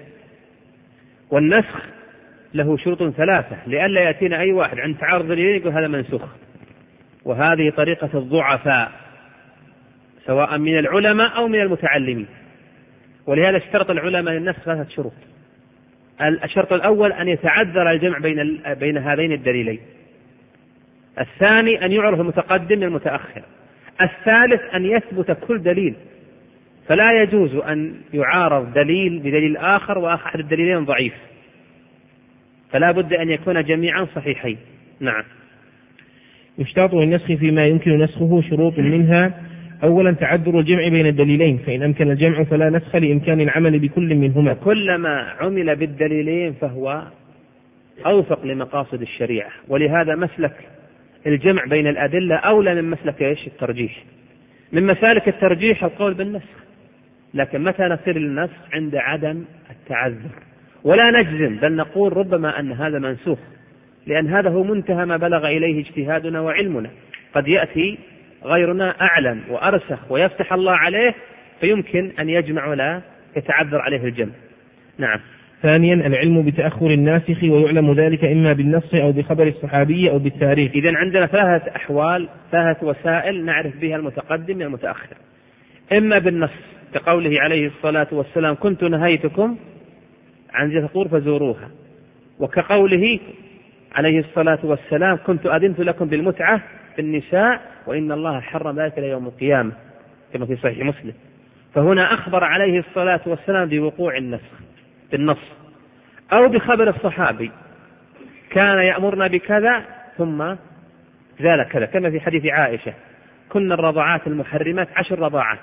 والنسخ له شروط ثلاثة، لئلا يأتينا أي واحد عند تعارض دليلين يقول هذا منسوخ، وهذه طريقة الضعفاء سواء من العلماء أو من المتعلمين. ولهذا اشترط العلماء للنسخ ثلاثة شروط. الشرط الأول أن يتعذر الجمع بين بين هذين الدليلين. الثاني أن يعرف المتقدم من المتأخر. الثالث أن يثبت كل دليل، فلا يجوز أن يعارض دليل بدليل آخر وأحد الدليلين ضعيف، فلا بد أن يكون جميعا صحيحين. نعم.
يشترط للنسخ فيما يمكن نسخه شروط منها: أولا تعذر الجمع بين الدليلين، فإن أمكن الجمع فلا نسخ لإمكان العمل بكل منهما.
كلما عمل بالدليلين فهو أوفق لمقاصد الشريعة، ولهذا مسلك الجمع بين الأدلة أولى من مسلك إيش؟ الترجيح. من مسالك الترجيح القول بالنسخ، لكن متى نصير للنسخ؟ عند عدم التعذر، ولا نجزم بل نقول ربما أن هذا منسوخ، لأن هذا هو منتهى ما بلغ إليه اجتهادنا وعلمنا. قد يأتي غيرنا أعلم وأرسخ ويفتح الله عليه فيمكن أن يجمع ولا يتعذر عليه الجمع. نعم.
ثانيا العلم بتأخر الناسخ، ويعلم ذلك إما بالنص أو بخبر الصحابي أو بالتاريخ.
إذن عندنا ثلاثة أحوال، ثلاثة وسائل نعرف بها المتقدم من المتأخر: إما بالنص كقوله عليه الصلاة والسلام: كنت نهيتكم عن ذكور فزوروها، وكقوله عليه الصلاة والسلام: كنت أذنت لكم بالمتعة في النساء وإن الله حرم ذلك ليوم القيامة، كما في صحيح مسلم. فهنا أخبر عليه الصلاة والسلام بوقوع النسخ بالنص، أو بخبر الصحابي: كان يأمرنا بكذا ثم زال كذا، كما في حديث عائشة: كنا الرضاعات المحرمات عشر رضاعات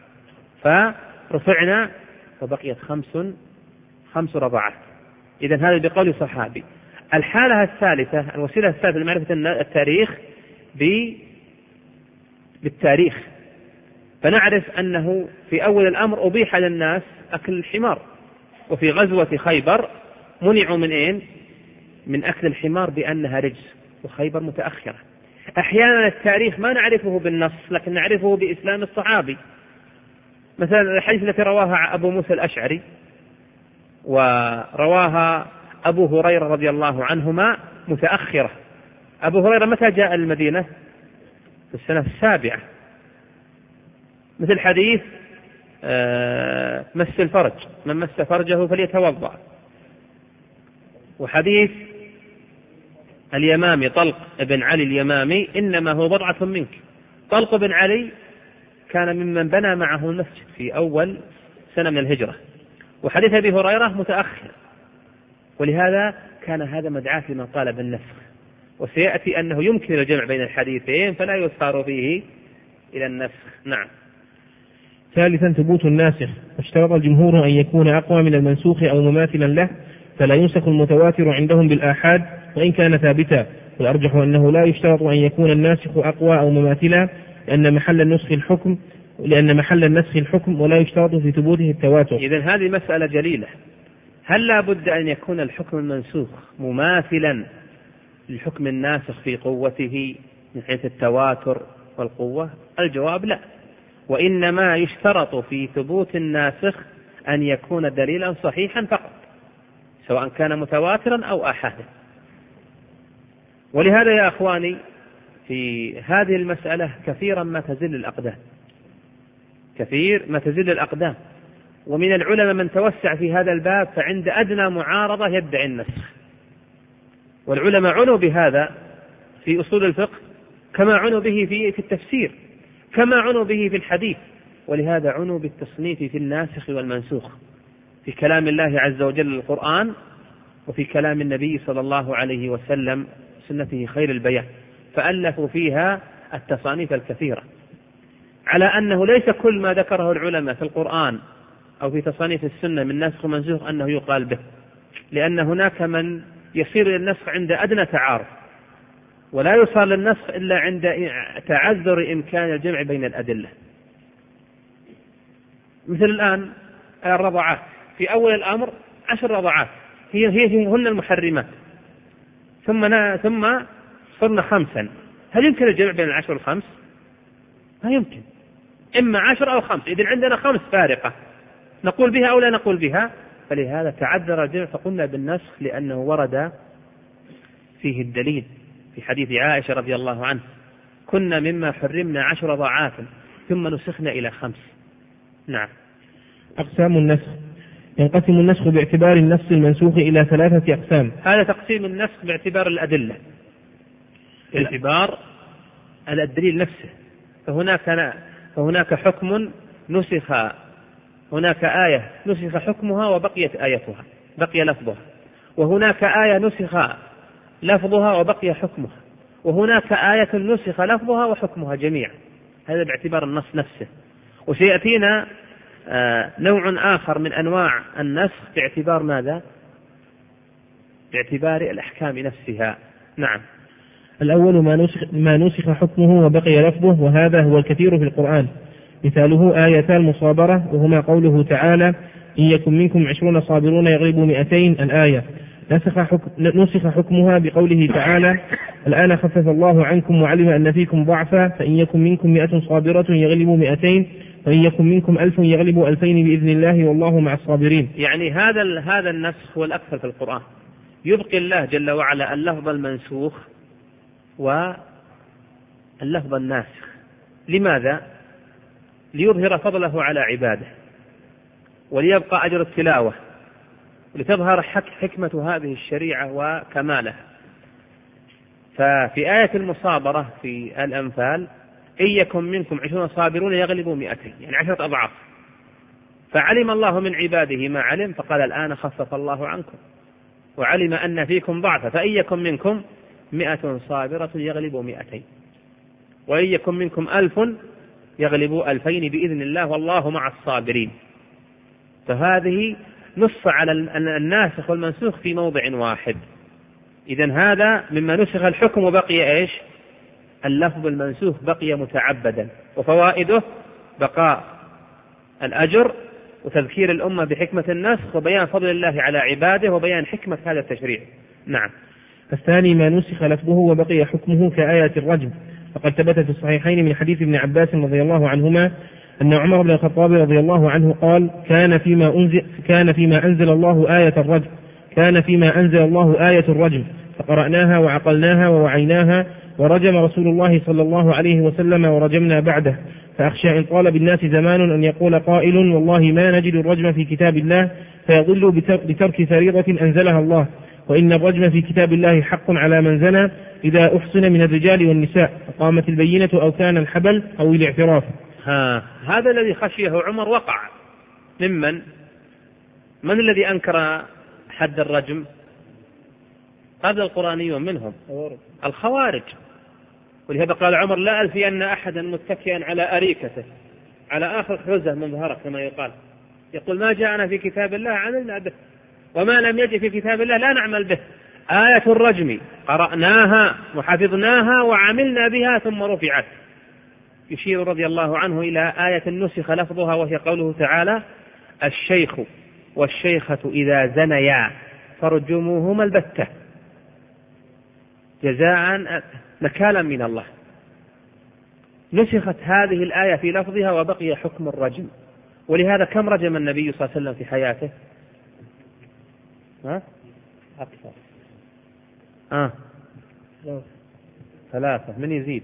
فرفعنا فبقيت خمس خمس رضاعات. إذن هذا بقول صحابي. الحالة الثالثة، الوسيلة الثالثة لمعرفة التاريخ بالتاريخ، فنعرف أنه في أول الأمر أبيح للناس أكل الحمار، وفي غزوة خيبر منعوا من إيه؟ من أكل الحمار بأنها رجس، وخيبر متأخرة. أحيانا التاريخ ما نعرفه بالنص لكن نعرفه بإسلام الصحابي، مثلا الحديث التي رواها أبو موسى الأشعري ورواها أبو هريرة رضي الله عنهما متأخرة. أبو هريرة متى جاء المدينة؟ في السنة السابعة، مثل حديث آه مس الفرج، من مس فرجه فليتوضأ، وحديث اليمامي طلق بن علي اليمامي: إنما هو بضعة منك. طلق بن علي كان ممن بنى معه المسجد في أول سنة من الهجرة، وحديث أبي هريرة متأخر، ولهذا كان هذا مدعاة لمن قال بالنسخ. وسيأتي أنه يمكن الجمع بين الحديثين فلا يصار فيه إلى النسخ. نعم.
ثالثا ثبوت الناسخ، اشترط الجمهور أن يكون أقوى من المنسوخ أو مماثلا له، فلا ينسخ المتواتر عندهم بالآحاد وإن كان ثابتا، والأرجح أنه لا يشترط أن يكون الناسخ أقوى أو مماثلا، لأن محل النسخ الحكم لأن محل النسخ الحكم ولا يشترط في ثبوته التواتر.
إذن هذه مسألة جليلة: هل لا بد أن يكون الحكم المنسوخ مماثلا للحكم الناسخ في قوته من حيث التواتر والقوة؟ الجواب لا، وإنما يشترط في ثبوت الناسخ أن يكون دليلا صحيحا فقط، سواء كان متواترا أو آحادا. ولهذا يا أخواني في هذه المسألة كثيرا ما تزل الأقدام، كثير ما تزل الأقدام، ومن العلماء من توسع في هذا الباب فعند أدنى معارضة يدعي النسخ، والعلماء عنوا بهذا في أصول الفقه كما عنوا به في في التفسير، كما عنوا به في الحديث، ولهذا عنوا بالتصنيف في الناسخ والمنسوخ في كلام الله عز وجل القرآن، وفي كلام النبي صلى الله عليه وسلم سنته خير البيان، فألفوا فيها التصانيف الكثيرة، على أنه ليس كل ما ذكره العلماء في القرآن أو في تصانيف السنة من ناسخ ومنسوخ أنه يقال به، لأن هناك من يصير للنسخ عند أدنى تعارض، ولا يوصل للنسخ إلا عند تعذر إمكان الجمع بين الأدلة. مثل الآن الرضاعات، في أول الأمر عشر رضاعات هي هي هن المحرمات، ثم ثم صرنا خمسا، هل يمكن الجمع بين العشر والخمس؟ ما يمكن، إما عشر أو خمس، إذن عندنا خمس فارقة نقول بها أو لا نقول بها، فلهذا تعذر الجمع فقلنا بالنسخ، لأنه ورد فيه الدليل في حديث عائشة رضي الله عنه: كنا مما حرمنا عشر رضاعات ثم نسخنا إلى خمس. نعم.
أقسام النسخ، ينقسم النسخ باعتبار النص المنسوخ إلى ثلاثة أقسام.
هذا تقسيم النسخ باعتبار الأدلة، باعتبار الدليل نفسه، فهناك فهناك حكم نسخ، هناك آية نسخ حكمها وبقيت آيتها، بقي لفظها، وهناك آية نسخ لفظها وبقي حكمها، وهناك آية نسخ لفظها وحكمها جميعا. هذا باعتبار النص نفسه. وسيأتينا نوع آخر من أنواع النسخ باعتبار ماذا؟ باعتبار الأحكام نفسها. نعم.
الأول ما نسخ, ما نسخ حكمه وبقي لفظه، وهذا هو الكثير في القرآن. مثاله آيتا المصابرة، وهما قوله تعالى إن يكن منكم عشرون صابرون يغلبوا مئتين الآية. نسخ, حكم نسخ حكمها بقوله تعالى الآن خفف الله عنكم وعلم أن فيكم ضعفا فإن يكن منكم مئة صابرة يغلبوا مئتين وإن يكن منكم ألف يغلبوا ألفين بإذن الله والله مع الصابرين.
يعني هذا هذا النسخ هو الأكثر في القرآن. يبقي الله جل وعلا اللفظ المنسوخ واللفظ الناسخ. لماذا؟ ليظهر فضله على عباده، وليبقى أجر التلاوة، ولتظهر حكمة هذه الشريعة وكمالها. ففي آية المصابرة في الأنفال إن يكن منكم عشرون صابرون يغلبوا مئتين، يعني عشرة أضعاف. فعلم الله من عباده ما علم، فقال الآن خفف الله عنكم وعلم أن فيكم ضعفا فإن يكن منكم مئة صابرة يغلبوا مئتين وإن يكن منكم ألف يغلبوا ألفين بإذن الله والله مع الصابرين. فهذه نص على الناسخ والمنسوخ في موضع واحد. إذن هذا مما نسخ الحكم وبقي إيش؟ اللفظ المنسوخ بقي متعبدا، وفوائده بقاء الأجر وتذكير الأمة بحكمة النسخ وبيان فضل الله على عباده وبيان حكمة هذا التشريع. نعم.
الثاني ما نسخ لفظه وبقي حكمه كآية الرجم، فقد ثبت في الصحيحين من حديث ابن عباس رضي الله عنهما أن عمر بن الخطاب رضي الله عنه قال كان فيما أنزل, كان فيما أنزل الله آية الرجم كان فيما أنزل الله آية الرجم فقرأناها وعقلناها ووعيناها ورجم رسول الله صلى الله عليه وسلم ورجمنا بعده، فأخشى إن طال بالناس زمان أن يقول قائل والله ما نجد الرجم في كتاب الله فيضل بترك فريضة أنزلها الله، وإن الرجم في كتاب الله حق على من زنى إذا أحصن من الرجال والنساء فقامت البينة أو كان الحبل أو الاعتراف.
ها هذا الذي خشيه عمر وقع. ممن من الذي أنكر حد الرجم؟ هذا القرآنيون منهم الخوارج. ولهذا قال عمر لا ألفي أن أحدا متكئا على أريكته على آخر حوزة من ظهره كما يقال، يقول ما جاءنا في كتاب الله عملنا به وما لم يجد في كتاب الله لا نعمل به. آية الرجم قرأناها وحفظناها وعملنا بها ثم رفعت. يشير رضي الله عنه إلى آية نسخ لفظها وهي قوله تعالى الشيخ والشيخة إذا زنيا فرجموهما البتة جزاء نكالا من الله. نسخت هذه الآية في لفظها وبقي حكم الرجم. ولهذا كم رجم النبي صلى الله عليه وسلم في حياته؟ ها؟ أكثر. آه. ثلاثة. من يزيد؟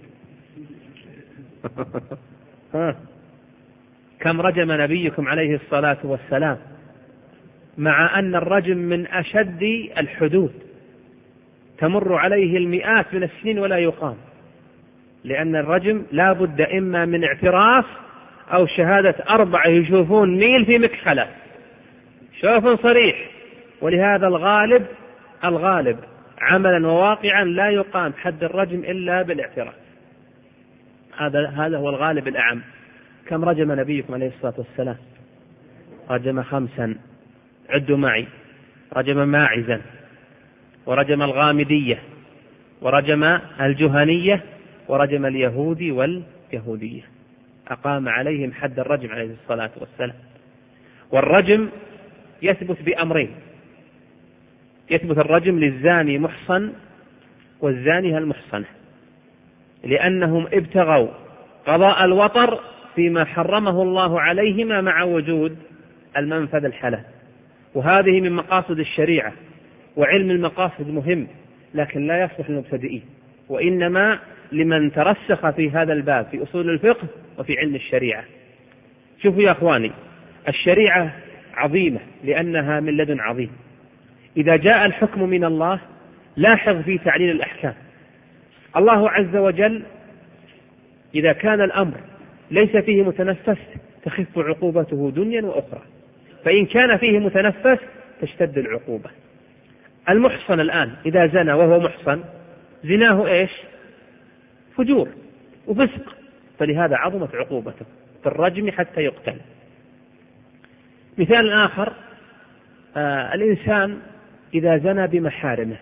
ها؟ كم رجم نبيكم عليه الصلاة والسلام، مع أن الرجم من أشد الحدود تمر عليه المئات من السنين ولا يقام، لأن الرجم لا بد إما من اعتراف أو شهادة أربعة يشوفون ميل في مكحلة شوف صريح. ولهذا الغالب الغالب عملا وواقعا لا يقام حد الرجم إلا بالاعتراف. هذا هذا هو الغالب الأعم. كم رجم نبيكم عليه الصلاة والسلام؟ رجم خمسا، عدوا معي: رجم ماعزا، ورجم الغامدية، ورجم الجهنية، ورجم اليهودي واليهودية. أقام عليهم حد الرجم عليه الصلاة والسلام. والرجم يثبت بأمرين: يثبت الرجم للزاني محصن والزانية المحصنة، لأنهم ابتغوا قضاء الوطر فيما حرمه الله عليهما مع وجود المنفذ الحلال. وهذه من مقاصد الشريعة، وعلم المقاصد مهم لكن لا يصلح للمبتدئين، وإنما لمن ترسخ في هذا الباب في أصول الفقه وفي علم الشريعة. شوفوا يا أخواني، الشريعة عظيمة لأنها من لدن عظيم. إذا جاء الحكم من الله لاحظ في تعليل الأحكام. الله عز وجل إذا كان الأمر ليس فيه متنفس تخف عقوبته دنيا وأخرى، فإن كان فيه متنفس تشتد العقوبة. المحصن الآن إذا زنى وهو محصن زناه إيش؟ فجور وفسق، فلهذا عظمت عقوبته في الرجم حتى يقتل. مثال آخر، آه الإنسان إذا زنى بمحارمه،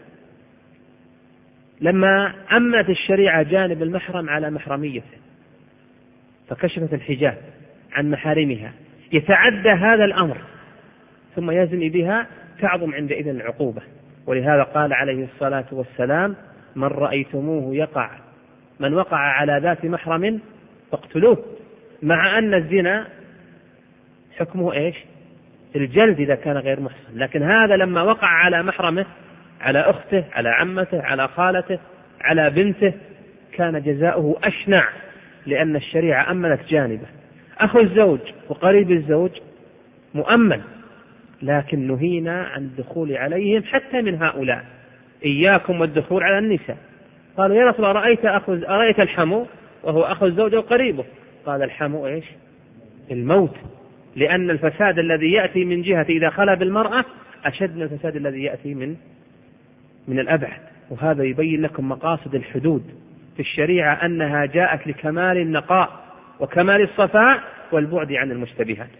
لما أمت الشريعة جانب المحرم على محرميته فكشفت الحجاب عن محارمها، يتعدى هذا الأمر ثم يزني بها، تعظم عندئذ العقوبة. ولهذا قال عليه الصلاة والسلام: من رأيتموه يقع من وقع على ذات محرم فاقتلوه، مع أن الزنا حكمه إيش؟ الجلد إذا كان غير محصن، لكن هذا لما وقع على محرمه، على أخته، على عمته، على خالته، على بنته، كان جزاؤه أشنع، لأن الشريعة أمنت جانبه. أخو الزوج وقريب الزوج مؤمن، لكن نهينا عن الدخول عليهم حتى من هؤلاء، إياكم والدخول على النساء. قالوا: يا رسول الله، رأيت, أخو رأيت الحمو وهو أخو الزوج وقريبه؟ قال: الحمو إيش؟ الموت، لأن الفساد الذي يأتي من جهة إذا خلا بالمرأة أشد من الفساد الذي يأتي من من الأبعد. وهذا يبين لكم مقاصد الحدود في الشريعة، أنها جاءت لكمال النقاء وكمال الصفاء والبعد عن المشتبهات.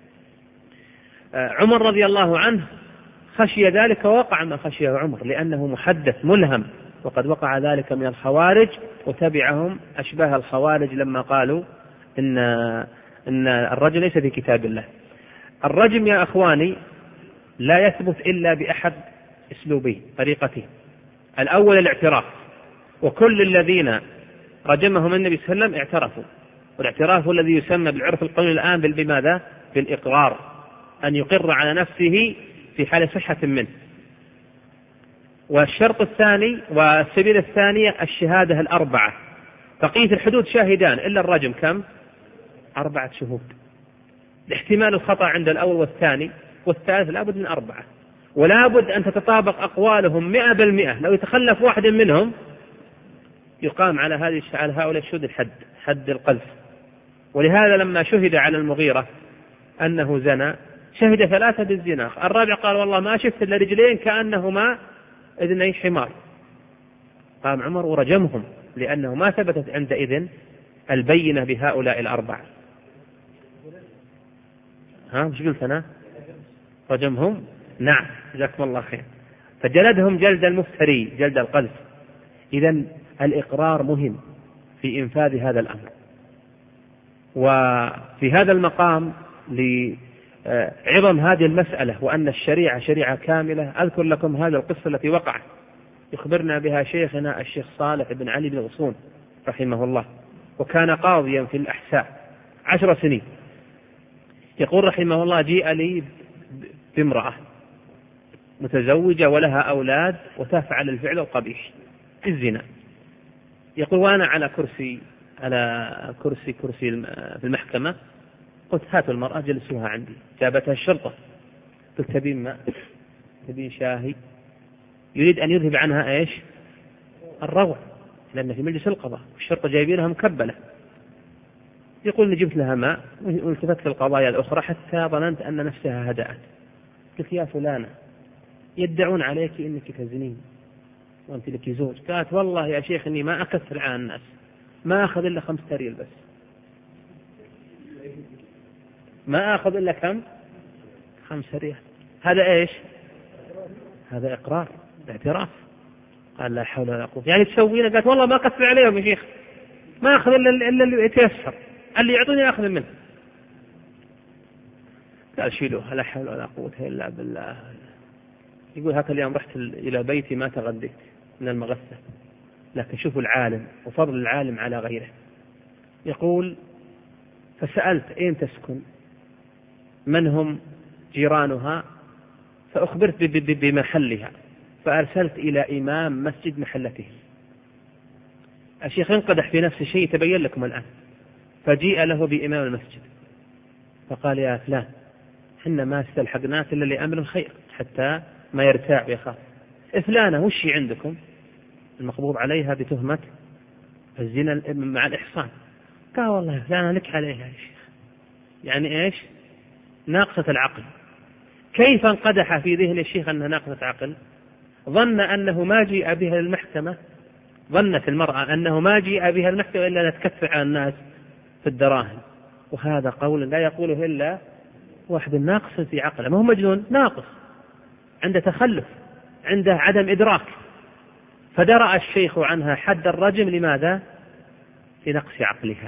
عمر رضي الله عنه خشي ذلك ووقع ما خشيه عمر، لأنه محدث ملهم، وقد وقع ذلك من الخوارج وتبعهم أشباه الخوارج لما قالوا إن, إن الرجل ليس في كتاب الله. الرجم يا أخواني لا يثبت إلا بأحد أسلوبين، طريقتين. الأول الاعتراف، وكل الذين رجمهم النبي صلى الله عليه وسلم اعترفوا، والاعتراف هو الذي يسمى بالعرف القانوني الآن بماذا؟ بالإقرار، أن يقر على نفسه في حال صحة منه. والشرط الثاني والسبيل الثانية الشهادة الأربعة. بقية الحدود شاهدان، إلا الرجم كم؟ أربعة شهود، لاحتمال الخطأ عند الأول والثاني، والثالث لابد من أربعة، ولا بد أن تتطابق أقوالهم مئة بالمئة. لو يتخلف واحد منهم يقام على هذه على هؤلاء الشهود الحد، حد القذف. ولهذا لما شهد على المغيرة أنه زنى شهد ثلاثة بالزنا، الرابع قال: والله ما شفت إلا رجلين كأنهما إذني حمار. قام عمر ورجمهم، لأنه ما ثبتت عندئذ البينة بهؤلاء الأربعة. ها مش قلت أنا؟ رجمهم؟ نعم، جزاكم الله خير. فجلدهم جلد المفتري، جلد القذف. إذن الإقرار مهم في إنفاذ هذا الأمر. وفي هذا المقام لعظم هذه المسألة وأن الشريعة شريعة كاملة، أذكر لكم هذه القصة التي وقعت يخبرنا بها شيخنا الشيخ صالح بن علي بن غصون رحمه الله، وكان قاضيا في الأحساء عشر سنين. يقول رحمه الله: جيء لي بامرأة متزوجة ولها أولاد وتفعل الفعل القبيح الزنا. يقول: وأنا على كرسي على كرسي كرسي في المحكمة، قلت: هاتوا المرأة جلسوها عندي. جابتها الشرطة، قلت: تبين ماء؟ تبين شاهي؟ يريد أن يذهب عنها إيش؟ الروع، لأن في مجلس القضاء والشرطة جايبينها مكبلة. يقول: إني جبت لها ماء والتفت للقضايا الأخرى حتى ظننت أن نفسها هدأت. قلت: يا فلانة، يدعون عليك إنك تزنين وأنت لك زوج. قالت: والله يا شيخ إني ما أكثر على الناس، ما أخذ إلا خمسة ريال بس، ما أخذ إلا كم؟ خمسة ريال. هذا إيش؟ هذا إقرار، اعتراف. قال: لا حول ولا قوة. يعني تسوينا؟ قالت: والله ما أكثر عليهم يا شيخ، ما أخذ إلا إلا اللي يتيسر، اللي يعطوني أخذ منه. قال: شيلوه، لا حول ولا قوة إلا بالله. يقول: هكذا اليوم رحت إلى بيتي ما تغديت من المغثة. لكن شوفوا العالم وفضل العالم على غيره. يقول: فسألت: أين تسكن؟ من هم جيرانها؟ فأخبرت بمحلها، فأرسلت إلى إمام مسجد محلتهم. الشيخ انقدح في نفس الشيء تبين لكم الآن. فجيء له بإمام المسجد فقال: يا فلان، حنا ما استلحقناك إلا لأمر خير حتى ما يرتاع ويخاف. فلانة وشي عندكم؟ المقبوض عليها بتهمة الزنا مع الإحصان. قال والله لا لك عليها يا شيخ. يعني إيش؟ ناقصة العقل. كيف انقدح في ذهن الشيخ أنها ناقصة عقل؟ ظن أنه ما جيء بها المحكمة، ظنت المرأة أنه ما جيء بها المحكمة إلا نتكفع على الناس في الدراهم، وهذا قول لا يقوله إلا واحد ناقص في عقله، ما هو مجنون، ناقص، عنده تخلف، عنده عدم إدراك. فدرأ الشيخ عنها حد الرجم. لماذا؟ لنقص عقلها.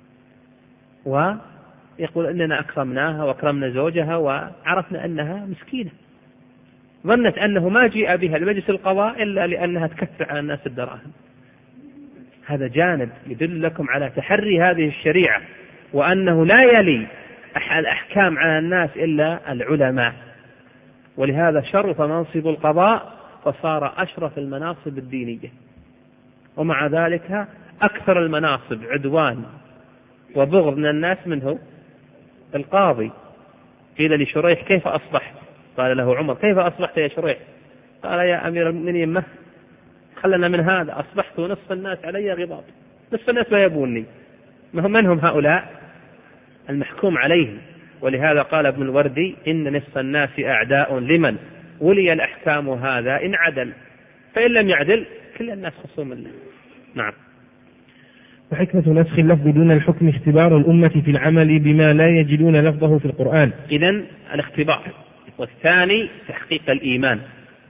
ويقول إننا أكرمناها وأكرمنا زوجها وعرفنا أنها مسكينة، ظنت أنه ما جيء بها لمجلس القضاء إلا لأنها تكفع على الناس الدراهم. هذا جانب يدل لكم على تحري هذه الشريعة، وأنه لا يلي الأحكام على الناس إلا العلماء. ولهذا شرف منصب القضاء فصار أشرف المناصب الدينية، ومع ذلك أكثر المناصب عدوان وبغض من الناس منه القاضي. قيل لشريح كيف أصبحت؟ قال له عمر كيف أصبحت يا شريح؟ قال يا أمير المؤمنين مه خلنا من هذا، أصبحت ونصف الناس علي غضاب، نصف الناس لا يبوني. من هم هؤلاء؟ المحكوم عليهم. ولهذا قال ابن الوردي إن نصف الناس أعداء لمن ولي الأحكام هذا إن عدل، فإن لم يعدل كل الناس خصوم له. نعم.
وحكمة نسخ اللفظ دون الحكم اختبار الأمة في العمل بما لا يجدون لفظه في القرآن.
إذن الاختبار. والثاني تحقيق الإيمان.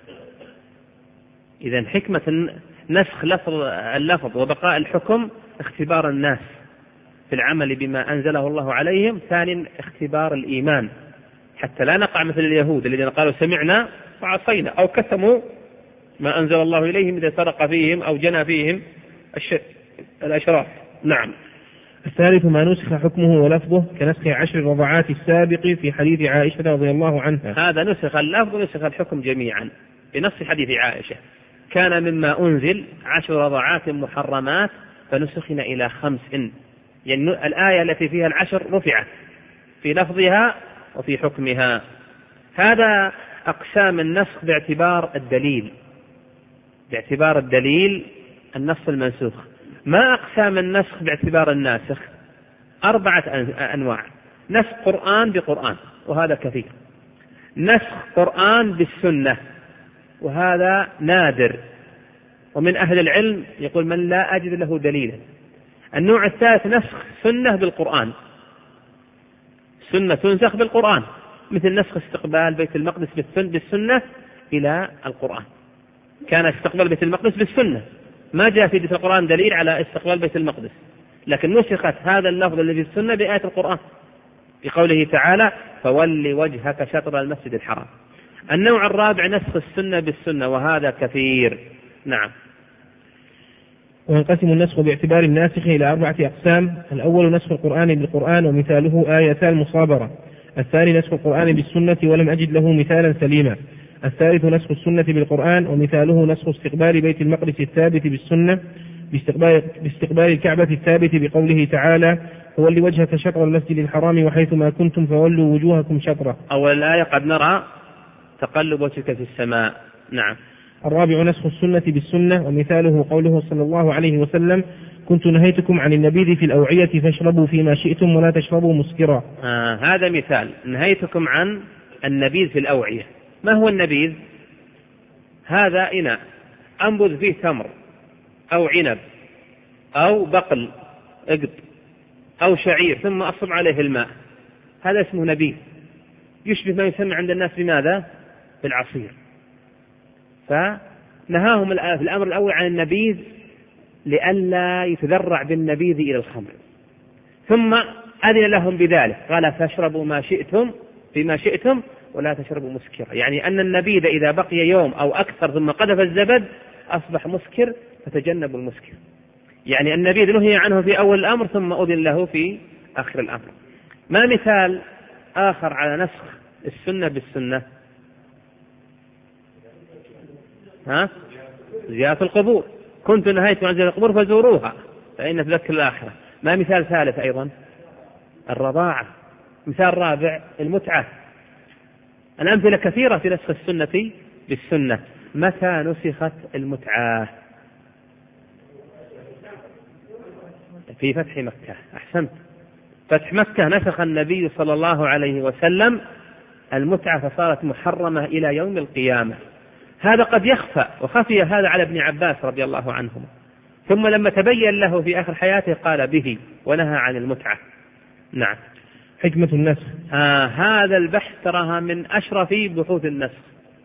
إذن حكمة نسخ لفظ اللفظ وبقاء الحكم اختبار الناس في العمل بما أنزله الله عليهم. ثاني اختبار الإيمان حتى لا نقع مثل اليهود الذين قالوا سمعنا وعصينا أو كتموا ما أنزل الله إليهم إذا سرق فيهم أو جنى فيهم الأشراف. نعم.
الثالث ما نسخ حكمه ولفظه كنسخ عشر الرضعات السابق في حديث عائشة رضي الله عنها.
هذا نسخ اللفظ ونسخ الحكم جميعا بنص حديث عائشة. كان مما أنزل عشر رضعات محرمات فنسخنا إلى خمس. يعني الآية التي فيها العشر رفعت في لفظها وفي حكمها. هذا أقسام النسخ باعتبار الدليل، باعتبار الدليل النص المنسوخ. ما أقسام النسخ باعتبار الناسخ؟ أربعة أنواع. نسخ قرآن بقرآن وهذا كثير، نسخ قرآن بالسنة وهذا نادر، ومن أهل العلم يقول من لا أجد له دليلا. النوع الثالث نسخ سنة بالقرآن، سنة تنسخ بالقرآن، مثل نسخ استقبال بيت المقدس بالسنة إلى القرآن. كان استقبال بيت المقدس بالسنة، ما جاء في القرآن دليل على استقبال بيت المقدس، لكن نسخت هذا اللفظ الذي في السنة بآية القرآن في قوله تعالى فول وجهك شطر المسجد الحرام. النوع الرابع نسخ السنة بالسنة وهذا كثير. نعم.
وينقسم النسخ باعتبار الناسخ إلى أربعة أقسام. الأول نسخ القرآن بالقرآن ومثاله آية المصابرة. الثاني نسخ القرآن بالسنة ولم أجد له مثالا سليما. الثالث نسخ السنة بالقرآن ومثاله نسخ استقبال بيت المقدس الثابت بالسنة باستقبال, باستقبال الكعبة الثابت بقوله تعالى فول وجهك شطر المسجد الحرام وحيث ما كنتم فولوا وجوهكم شطره.
أول الآية قد نرى تقلب وجهك في السماء. نعم.
الرابع نسخ السنة بالسنة ومثاله قوله صلى الله عليه وسلم كنت نهيتكم عن النبيذ في الأوعية فاشربوا فيما شئتم ولا تشربوا مسكرا.
آه هذا مثال. نهيتكم عن النبيذ في الأوعية. ما هو النبيذ؟ هذا إناء أنبذ فيه تمر أو عنب أو بقل اقط أو شعير ثم أصب عليه الماء، هذا اسمه نبيذ، يشبه ما يسمى عند الناس بماذا؟ بالعصير. فنهاهم في الأمر الأول عن النبيذ لئلا يتذرع بالنبيذ إلى الخمر، ثم أذن لهم بذلك قال فاشربوا ما شئتم فيما شئتم ولا تشربوا مسكرا. يعني أن النبيذ إذا بقي يوم أو أكثر ثم قذف الزبد أصبح مسكر فتجنبوا المسكر. يعني النبيذ نهي عنه في أول الأمر ثم أذن له في آخر الأمر. ما مثال آخر على نسخ السنة بالسنة؟ ها؟ زيارة القبور. كنت نهيت عن زيارة القبور فزوروها فإن تذكر الآخرة. ما مثال ثالث أيضا؟ الرضاعة. مثال رابع المتعة. الأمثلة كثيرة في نسخ السنة بالسنة. متى نسخت المتعة؟ في فتح مكة. أحسنت، فتح مكة نسخ النبي صلى الله عليه وسلم المتعة فصارت محرمة إلى يوم القيامة. هذا قد يخفى، وخفي هذا على ابن عباس رضي الله عنهما، ثم لما تبين له في آخر حياته قال به ونهى عن المتعة. نعم.
حكمة النسخ.
آه هذا البحث تراها من أشرف بحوث النسخ،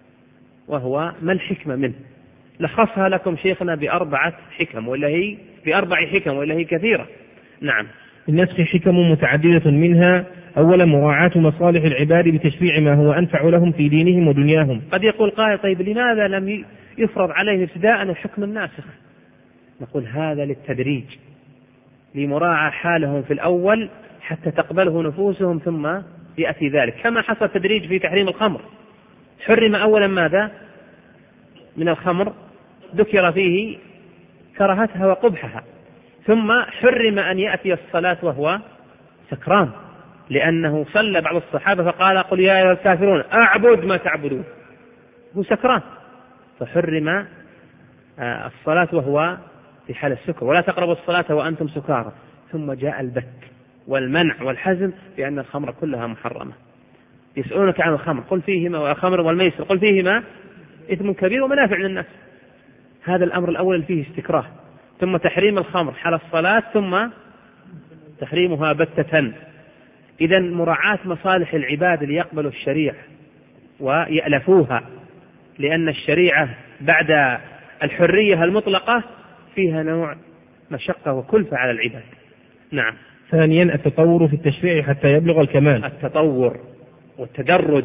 وهو ما الحكمة منه. لخصها لكم شيخنا بأربعة حكم، ولا هي بأربع حكم، ولا هي كثيرة. نعم.
النسخ حكم متعددة، منها أولا مراعاة مصالح العباد بتشريع ما هو أنفع لهم في دينهم ودنياهم.
قد يقول قائل طيب لماذا لم يفرض عليه ابتداء الحكم الناسخ؟ نقول هذا للتدريج، لمراعاة حالهم في الأول حتى تقبله نفوسهم ثم يأتي ذلك، كما حصل تدريج في تحريم الخمر. حرم أولا ماذا من الخمر؟ ذكر فيه كراهتها وقبحها، ثم حرم أن يأتي الصلاة وهو سكران، لأنه صلى بعض الصحابة فقال قل يا أيها الكافرون أعبد ما تعبدون، هو سكران، فحرم الصلاة وهو في حال السكر، ولا تقربوا الصلاة وأنتم سكارى. ثم جاء البت والمنع والحزم بأن الخمر كلها محرمة. يسألونك عن الخمر قل فيهما، والخمر والميسر قل فيهما إثم كبير ومنافع للناس. هذا الأمر الأول فيه استكراه، ثم تحريم الخمر حال الصلاة، ثم تحريمها بتة. إذا مراعاة مصالح العباد ليقبلوا الشريعة ويألفوها، لأن الشريعة بعد الحرية المطلقة فيها نوع مشقة وكلفة على العباد. نعم.
ثانيا التطور في التشريع حتى يبلغ الكمال.
التطور والتدرج.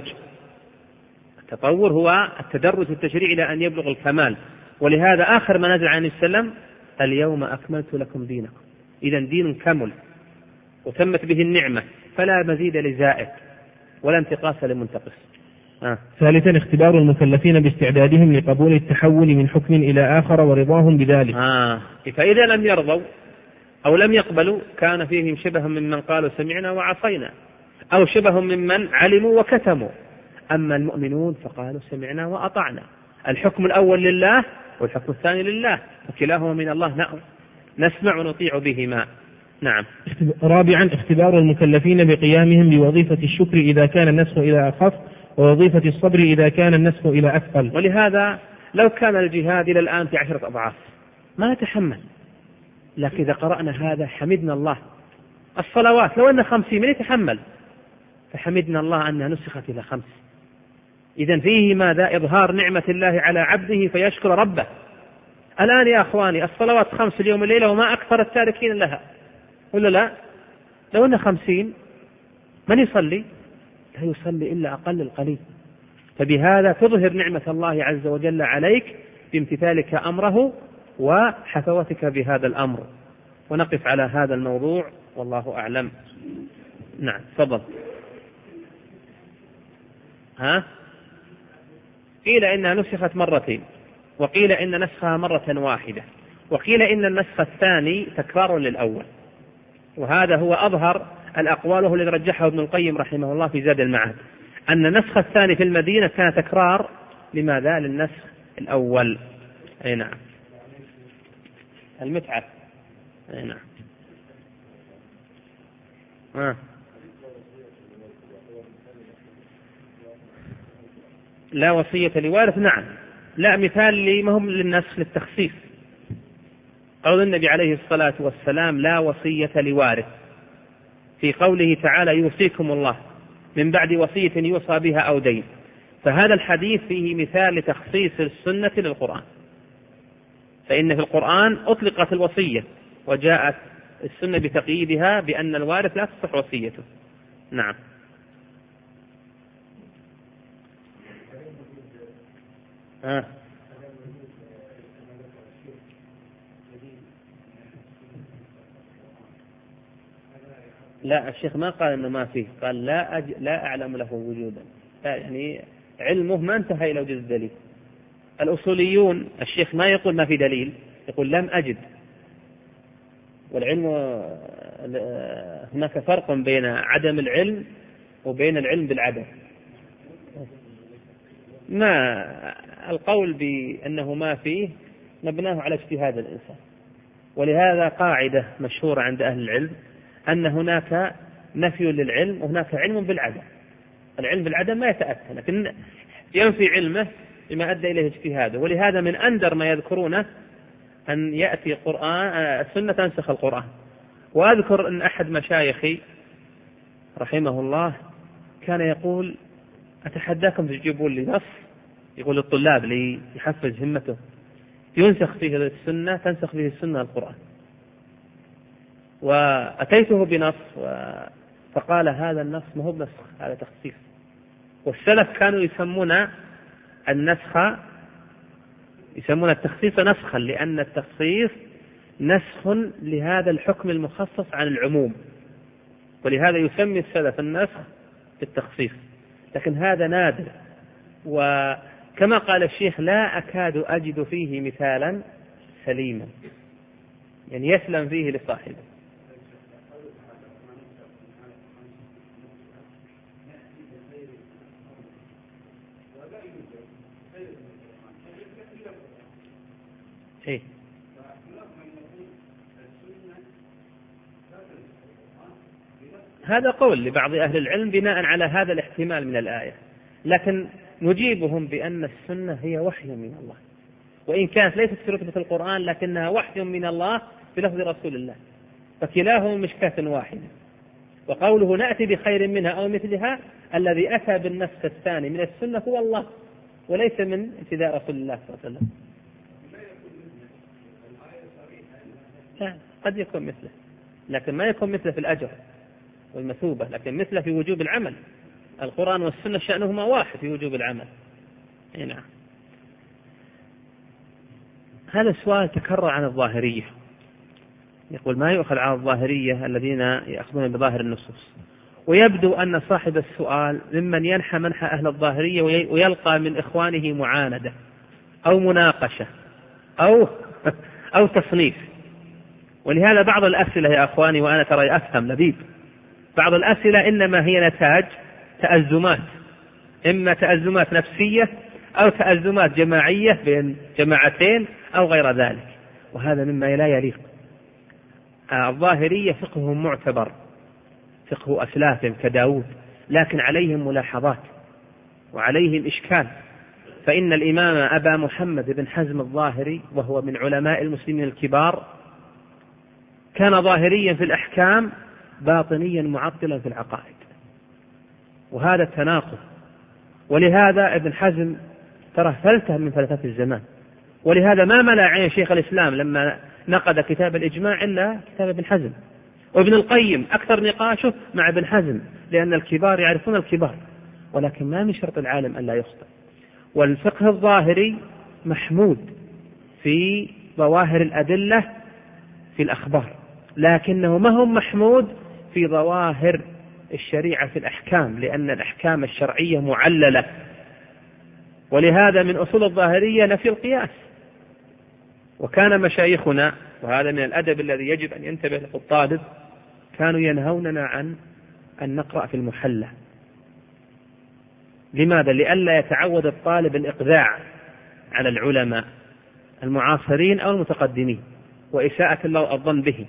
التطور هو التدرج في التشريع إلى أن يبلغ الكمال، ولهذا آخر ما نزل عن السلام اليوم أكملت لكم دينكم. إذا دين كمل وتمت به النعمة، فلا مزيد لزائد ولا انتقاص لمنتقص. آه.
ثالثا اختبار المكلفين باستعدادهم لقبول التحول من حكم إلى آخر ورضاهم بذلك.
آه. فإذا لم يرضوا أو لم يقبلوا كان فيهم شبه ممن قالوا سمعنا وعصينا، أو شبه ممن علموا وكتموا. أما المؤمنون فقالوا سمعنا وأطعنا. الحكم الأول لله والحكم الثاني لله، وكلاهما من الله، نسمع ونطيع بهما. نعم.
رابعا اختبار المكلفين بقيامهم بوظيفة الشكر إذا كان النسخ إلى أخف، ووظيفة الصبر إذا كان النسخ إلى أثقل.
ولهذا لو كان الجهاد إلى الآن في عشرة أضعاف ما نتحمل، لكن إذا قرأنا هذا حمدنا الله. الصلوات لو أن خمسين من يتحمل، فحمدنا الله أنها نسخت إلى خمس. إذن فيه ماذا؟ إظهار نعمة الله على عبده فيشكر ربه. الآن يا أخواني الصلوات خمس اليوم الليلة وما أكثر التاركين لها، ولا لا؟ لو أن خمسين من يصلي؟ لا يصلي إلا أقل القليل. فبهذا تظهر نعمة الله عز وجل عليك بامتثالك أمره وحفوتك بهذا الأمر. ونقف على هذا الموضوع والله أعلم. نعم تفضل. ها؟ قيل إنها نسخت مرتين، وقيل إن نسخها مرة واحدة، وقيل إن النسخ الثاني تكرار للأول، وهذا هو أظهر الأقوال وهو الذي رجحه ابن القيم رحمه الله في زاد المعاد، أن النسخ الثاني في المدينة كان تكرار لماذا؟ للنسخ الأول. أي نعم. المتعة. أي نعم. آه. لا وصية لوارث. نعم. لا مثال لما هم للنسخ للتخصيص. قول النبي عليه الصلاة والسلام لا وصية لوارث في قوله تعالى يوصيكم الله من بعد وصية يوصى بها أو دين، فهذا الحديث فيه مثال لتخصيص السنة للقرآن، فإن في القرآن أطلقت الوصية وجاءت السنة بتقييدها بأن الوارث لا تصح وصيته. نعم. آه. لا الشيخ ما قال إنه ما فيه، قال لا أج... لا أعلم له وجودا، يعني علمه ما انتهى إلى وجود الدليل. الأصوليون الشيخ ما يقول ما في دليل، يقول لم أجد. والعلم هناك فرق بين عدم العلم وبين العلم بالعدم. ما القول بأنه ما فيه مبناه على اجتهاد الإنسان، ولهذا قاعدة مشهورة عند أهل العلم أن هناك نفي للعلم وهناك علم بالعدم. العلم بالعدم ما يتأتى، لكن ينفي علمه بما أدى إليه اجتهاده. ولهذا من أندر ما يذكرونه أن يأتي قرآن السنة تنسخ القرآن. وأذكر أن أحد مشايخي رحمه الله كان يقول أتحداكم تجيبون لي نص، يقول الطلاب ليحفز همته، ينسخ فيه السنة تنسخ فيه السنة القرآن. وأتيته بنص فقال هذا النص ما هو بنسخ، هذا تخصيص. والسلف كانوا يسمون النسخ يسمون التخصيص نسخا، لأن التخصيص نسخ لهذا الحكم المخصص عن العموم، ولهذا يسمي السلف النسخ بالتخصيص. لكن هذا نادر، وكما قال الشيخ لا أكاد أجد فيه مثالا سليما يعني يسلم فيه لصاحبه. إيه؟ هذا قول لبعض أهل العلم بناء على هذا الاحتمال من الآية، لكن نجيبهم بأن السنة هي وحي من الله، وإن كانت ليست في رتبة القرآن لكنها وحي من الله بلفظ رسول الله، فكلاهما مشكاة واحدة. وقوله نأتي بخير منها أو مثلها، الذي أتى بالنص الثاني من السنة هو الله وليس من ابتداء رسول الله صلى الله عليه وسلم. لا، قد يكون مثله لكن ما يكون مثله في الأجر والمثوبة، لكن مثله في وجوب العمل. القرآن والسنة شأنهما واحد في وجوب العمل. نعم. هذا السؤال تكرر عن الظاهرية، يقول ما يؤخذ على الظاهرية الذين يأخذون بظاهر النصوص، ويبدو أن صاحب السؤال ممن ينحى منحى أهل الظاهرية ويلقى من إخوانه معاندة أو مناقشة أو أو تصنيف. ولهذا بعض الأسئلة يا أخواني، وأنا ترى أفهم لبيب، بعض الأسئلة إنما هي نتاج تأزمات، إما تأزمات نفسية أو تأزمات جماعية بين جماعتين أو غير ذلك، وهذا مما لا يليق. الظاهرية فقههم معتبر، فقه أسلافهم كداود، لكن عليهم ملاحظات وعليهم إشكال. فإن الإمام أبا محمد بن حزم الظاهري وهو من علماء المسلمين الكبار كان ظاهريا في الأحكام باطنيا معطلا في العقائد، وهذا التناقض. ولهذا ابن حزم ترى فلته من فلتات الزمان، ولهذا ما ملأ عين شيخ الإسلام لما نقد كتاب الإجماع إلا كتاب ابن حزم. وابن القيم أكثر نقاشه مع ابن حزم، لأن الكبار يعرفون الكبار، ولكن ما من شرط العالم أن لا يخطئ. والفقه الظاهري محمود في ظواهر الأدلة في الأخبار، لكنه ما هو محمود في ظواهر الشريعة في الأحكام، لأن الأحكام الشرعية معللة. ولهذا من أصول الظاهرية نفي القياس. وكان مشايخنا، وهذا من الأدب الذي يجب أن ينتبه له الطالب، كانوا ينهوننا عن أن نقرأ في المحلى. لماذا؟ لئلا يتعود الطالب الإقذاع على العلماء المعاصرين أو المتقدمين وإساءة الظن به.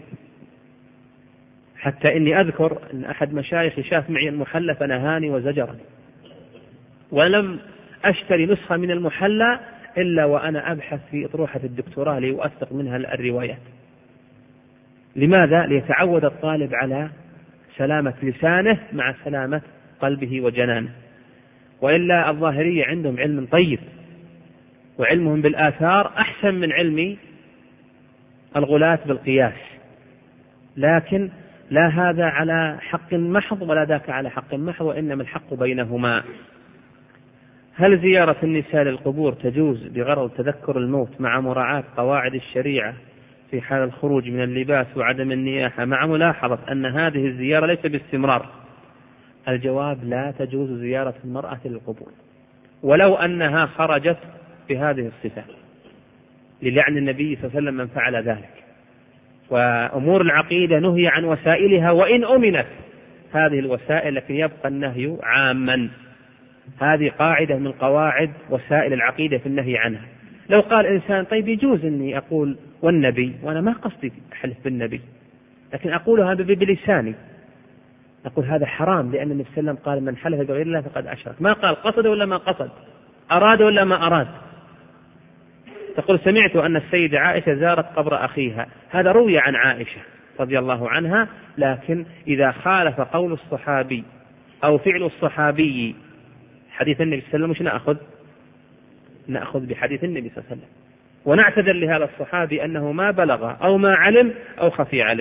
حتى إني أذكر أن أحد مشايخي شاف معي المحلى فنهاني وزجرني، ولم أشتري نسخة من المحلى إلا وأنا أبحث في أطروحة الدكتوراه لأوثق منها الروايات. لماذا؟ ليتعود الطالب على سلامة لسانه مع سلامة قلبه وجنانه. وإلا الظاهرية عندهم علم طيب، وعلمهم بالآثار أحسن من علم الغلاة بالقياس، لكن لا هذا على حق محض ولا ذاك على حق محض، وإنما الحق بينهما. هل زيارة النساء للقبور تجوز بغرض تذكر الموت مع مراعاة قواعد الشريعة في حال الخروج من اللباس وعدم النياحة، مع ملاحظة أن هذه الزيارة ليس باستمرار؟ الجواب: لا تجوز زيارة المرأة للقبور ولو أنها خرجت بهذه الصفة، للعن النبي صلى الله عليه وسلم من فعل ذلك. وأمور العقيدة نهي عن وسائلها وإن أمنت هذه الوسائل، لكن يبقى النهي عاما. هذه قاعدة من قواعد وسائل العقيدة في النهي عنها. لو قال إنسان طيب يجوز أني أقول والنبي وأنا ما قصدي أحلف بالنبي، لكن أقولها بلساني، نقول هذا حرام، لأن النبي صلى الله عليه وسلم قال من حلف بغير الله فقد أشرك. ما قال قصد ولا ما قصد، أراد ولا ما أراد. تقول سمعت أن السيدة عائشة زارت قبر أخيها، هذا روي عن عائشة رضي الله عنها، لكن إذا خالف قول الصحابي أو فعل الصحابي حديث النبي صلى الله عليه وسلم مش نأخذ نأخذ بحديث النبي صلى الله عليه وسلم، ونعتذر لهذا الصحابي أنه ما بلغ أو ما علم أو خفي عليه.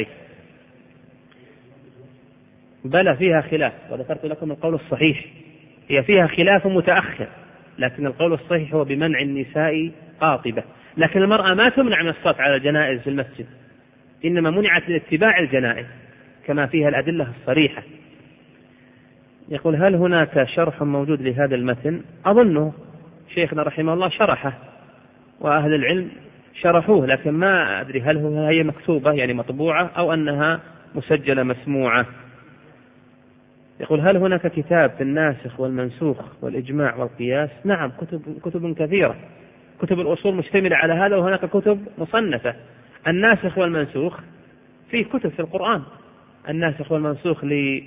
بلى فيها خلاف، وذكرت لكم القول الصحيح، هي فيها خلاف متأخر، لكن القول الصحيح هو بمنع النساء قاطبة، لكن المرأة ما تمنع من الصلاة على الجنائز في المسجد، إنما منعت من اتباع الجنائز كما فيها الأدلة الصريحة. يقول هل هناك شرح موجود لهذا المتن؟ أظنه شيخنا رحمه الله شرحه وأهل العلم شرحوه، لكن ما أدري هل هي مكتوبة يعني مطبوعة أو أنها مسجلة مسموعة. يقول هل هناك كتاب في الناسخ والمنسوخ والإجماع والقياس؟ نعم، كتب كتب كثيرة، كتب الأصول مشتملة على هذا، وهناك كتب مصنفة. الناسخ والمنسوخ فيه كتب في القرآن، الناسخ والمنسوخ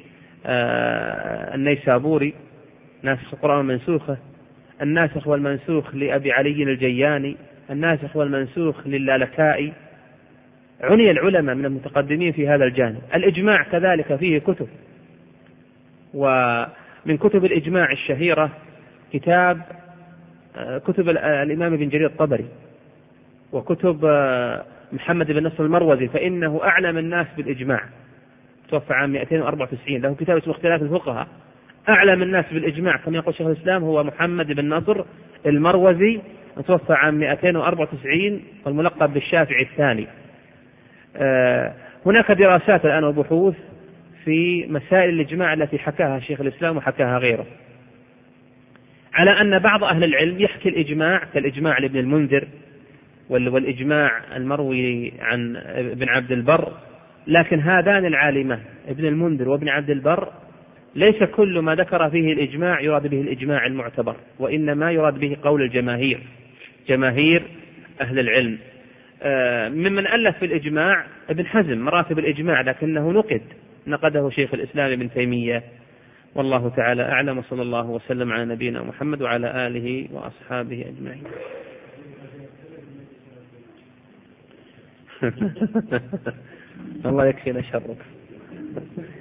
للنيسابوري ناسخ القرآن والمنسوخة، الناسخ والمنسوخ لأبي علي الجياني، الناسخ والمنسوخ للالكائي، عني العلماء من المتقدمين في هذا الجانب. الإجماع كذلك فيه كتب، ومن كتب الإجماع الشهيرة كتاب كتب الإمام ابن جرير الطبري، وكتب محمد بن نصر المروزي، فإنه أعلم الناس بالإجماع، توفى عام مئتين وأربعة وتسعين، له كتاب اسمه اختلاف الفقهاء. أعلم الناس بالإجماع كما يقول شيخ الإسلام هو محمد بن نصر المروزي، توفى عام مئتين وأربعة وتسعين، والملقب بالشافعي الثاني. هناك دراسات الآن وبحوث في مسائل الإجماع التي حكاها شيخ الإسلام وحكاها غيره، على أن بعض أهل العلم يحكي الإجماع كالإجماع لابن المنذر والإجماع المروي عن ابن عبد البر، لكن هذان العالمان ابن المنذر وابن عبد البر ليس كل ما ذكر فيه الإجماع يراد به الإجماع المعتبر، وإنما يراد به قول الجماهير، جماهير أهل العلم. ممن ألف في الإجماع ابن حزم مراتب الإجماع، لكنه نقد نقده شيخ الإسلام ابن تيمية، والله تعالى أعلم، وصلى الله وسلم على نبينا محمد وعلى آله وأصحابه أجمعين. الله يكفينا شرك.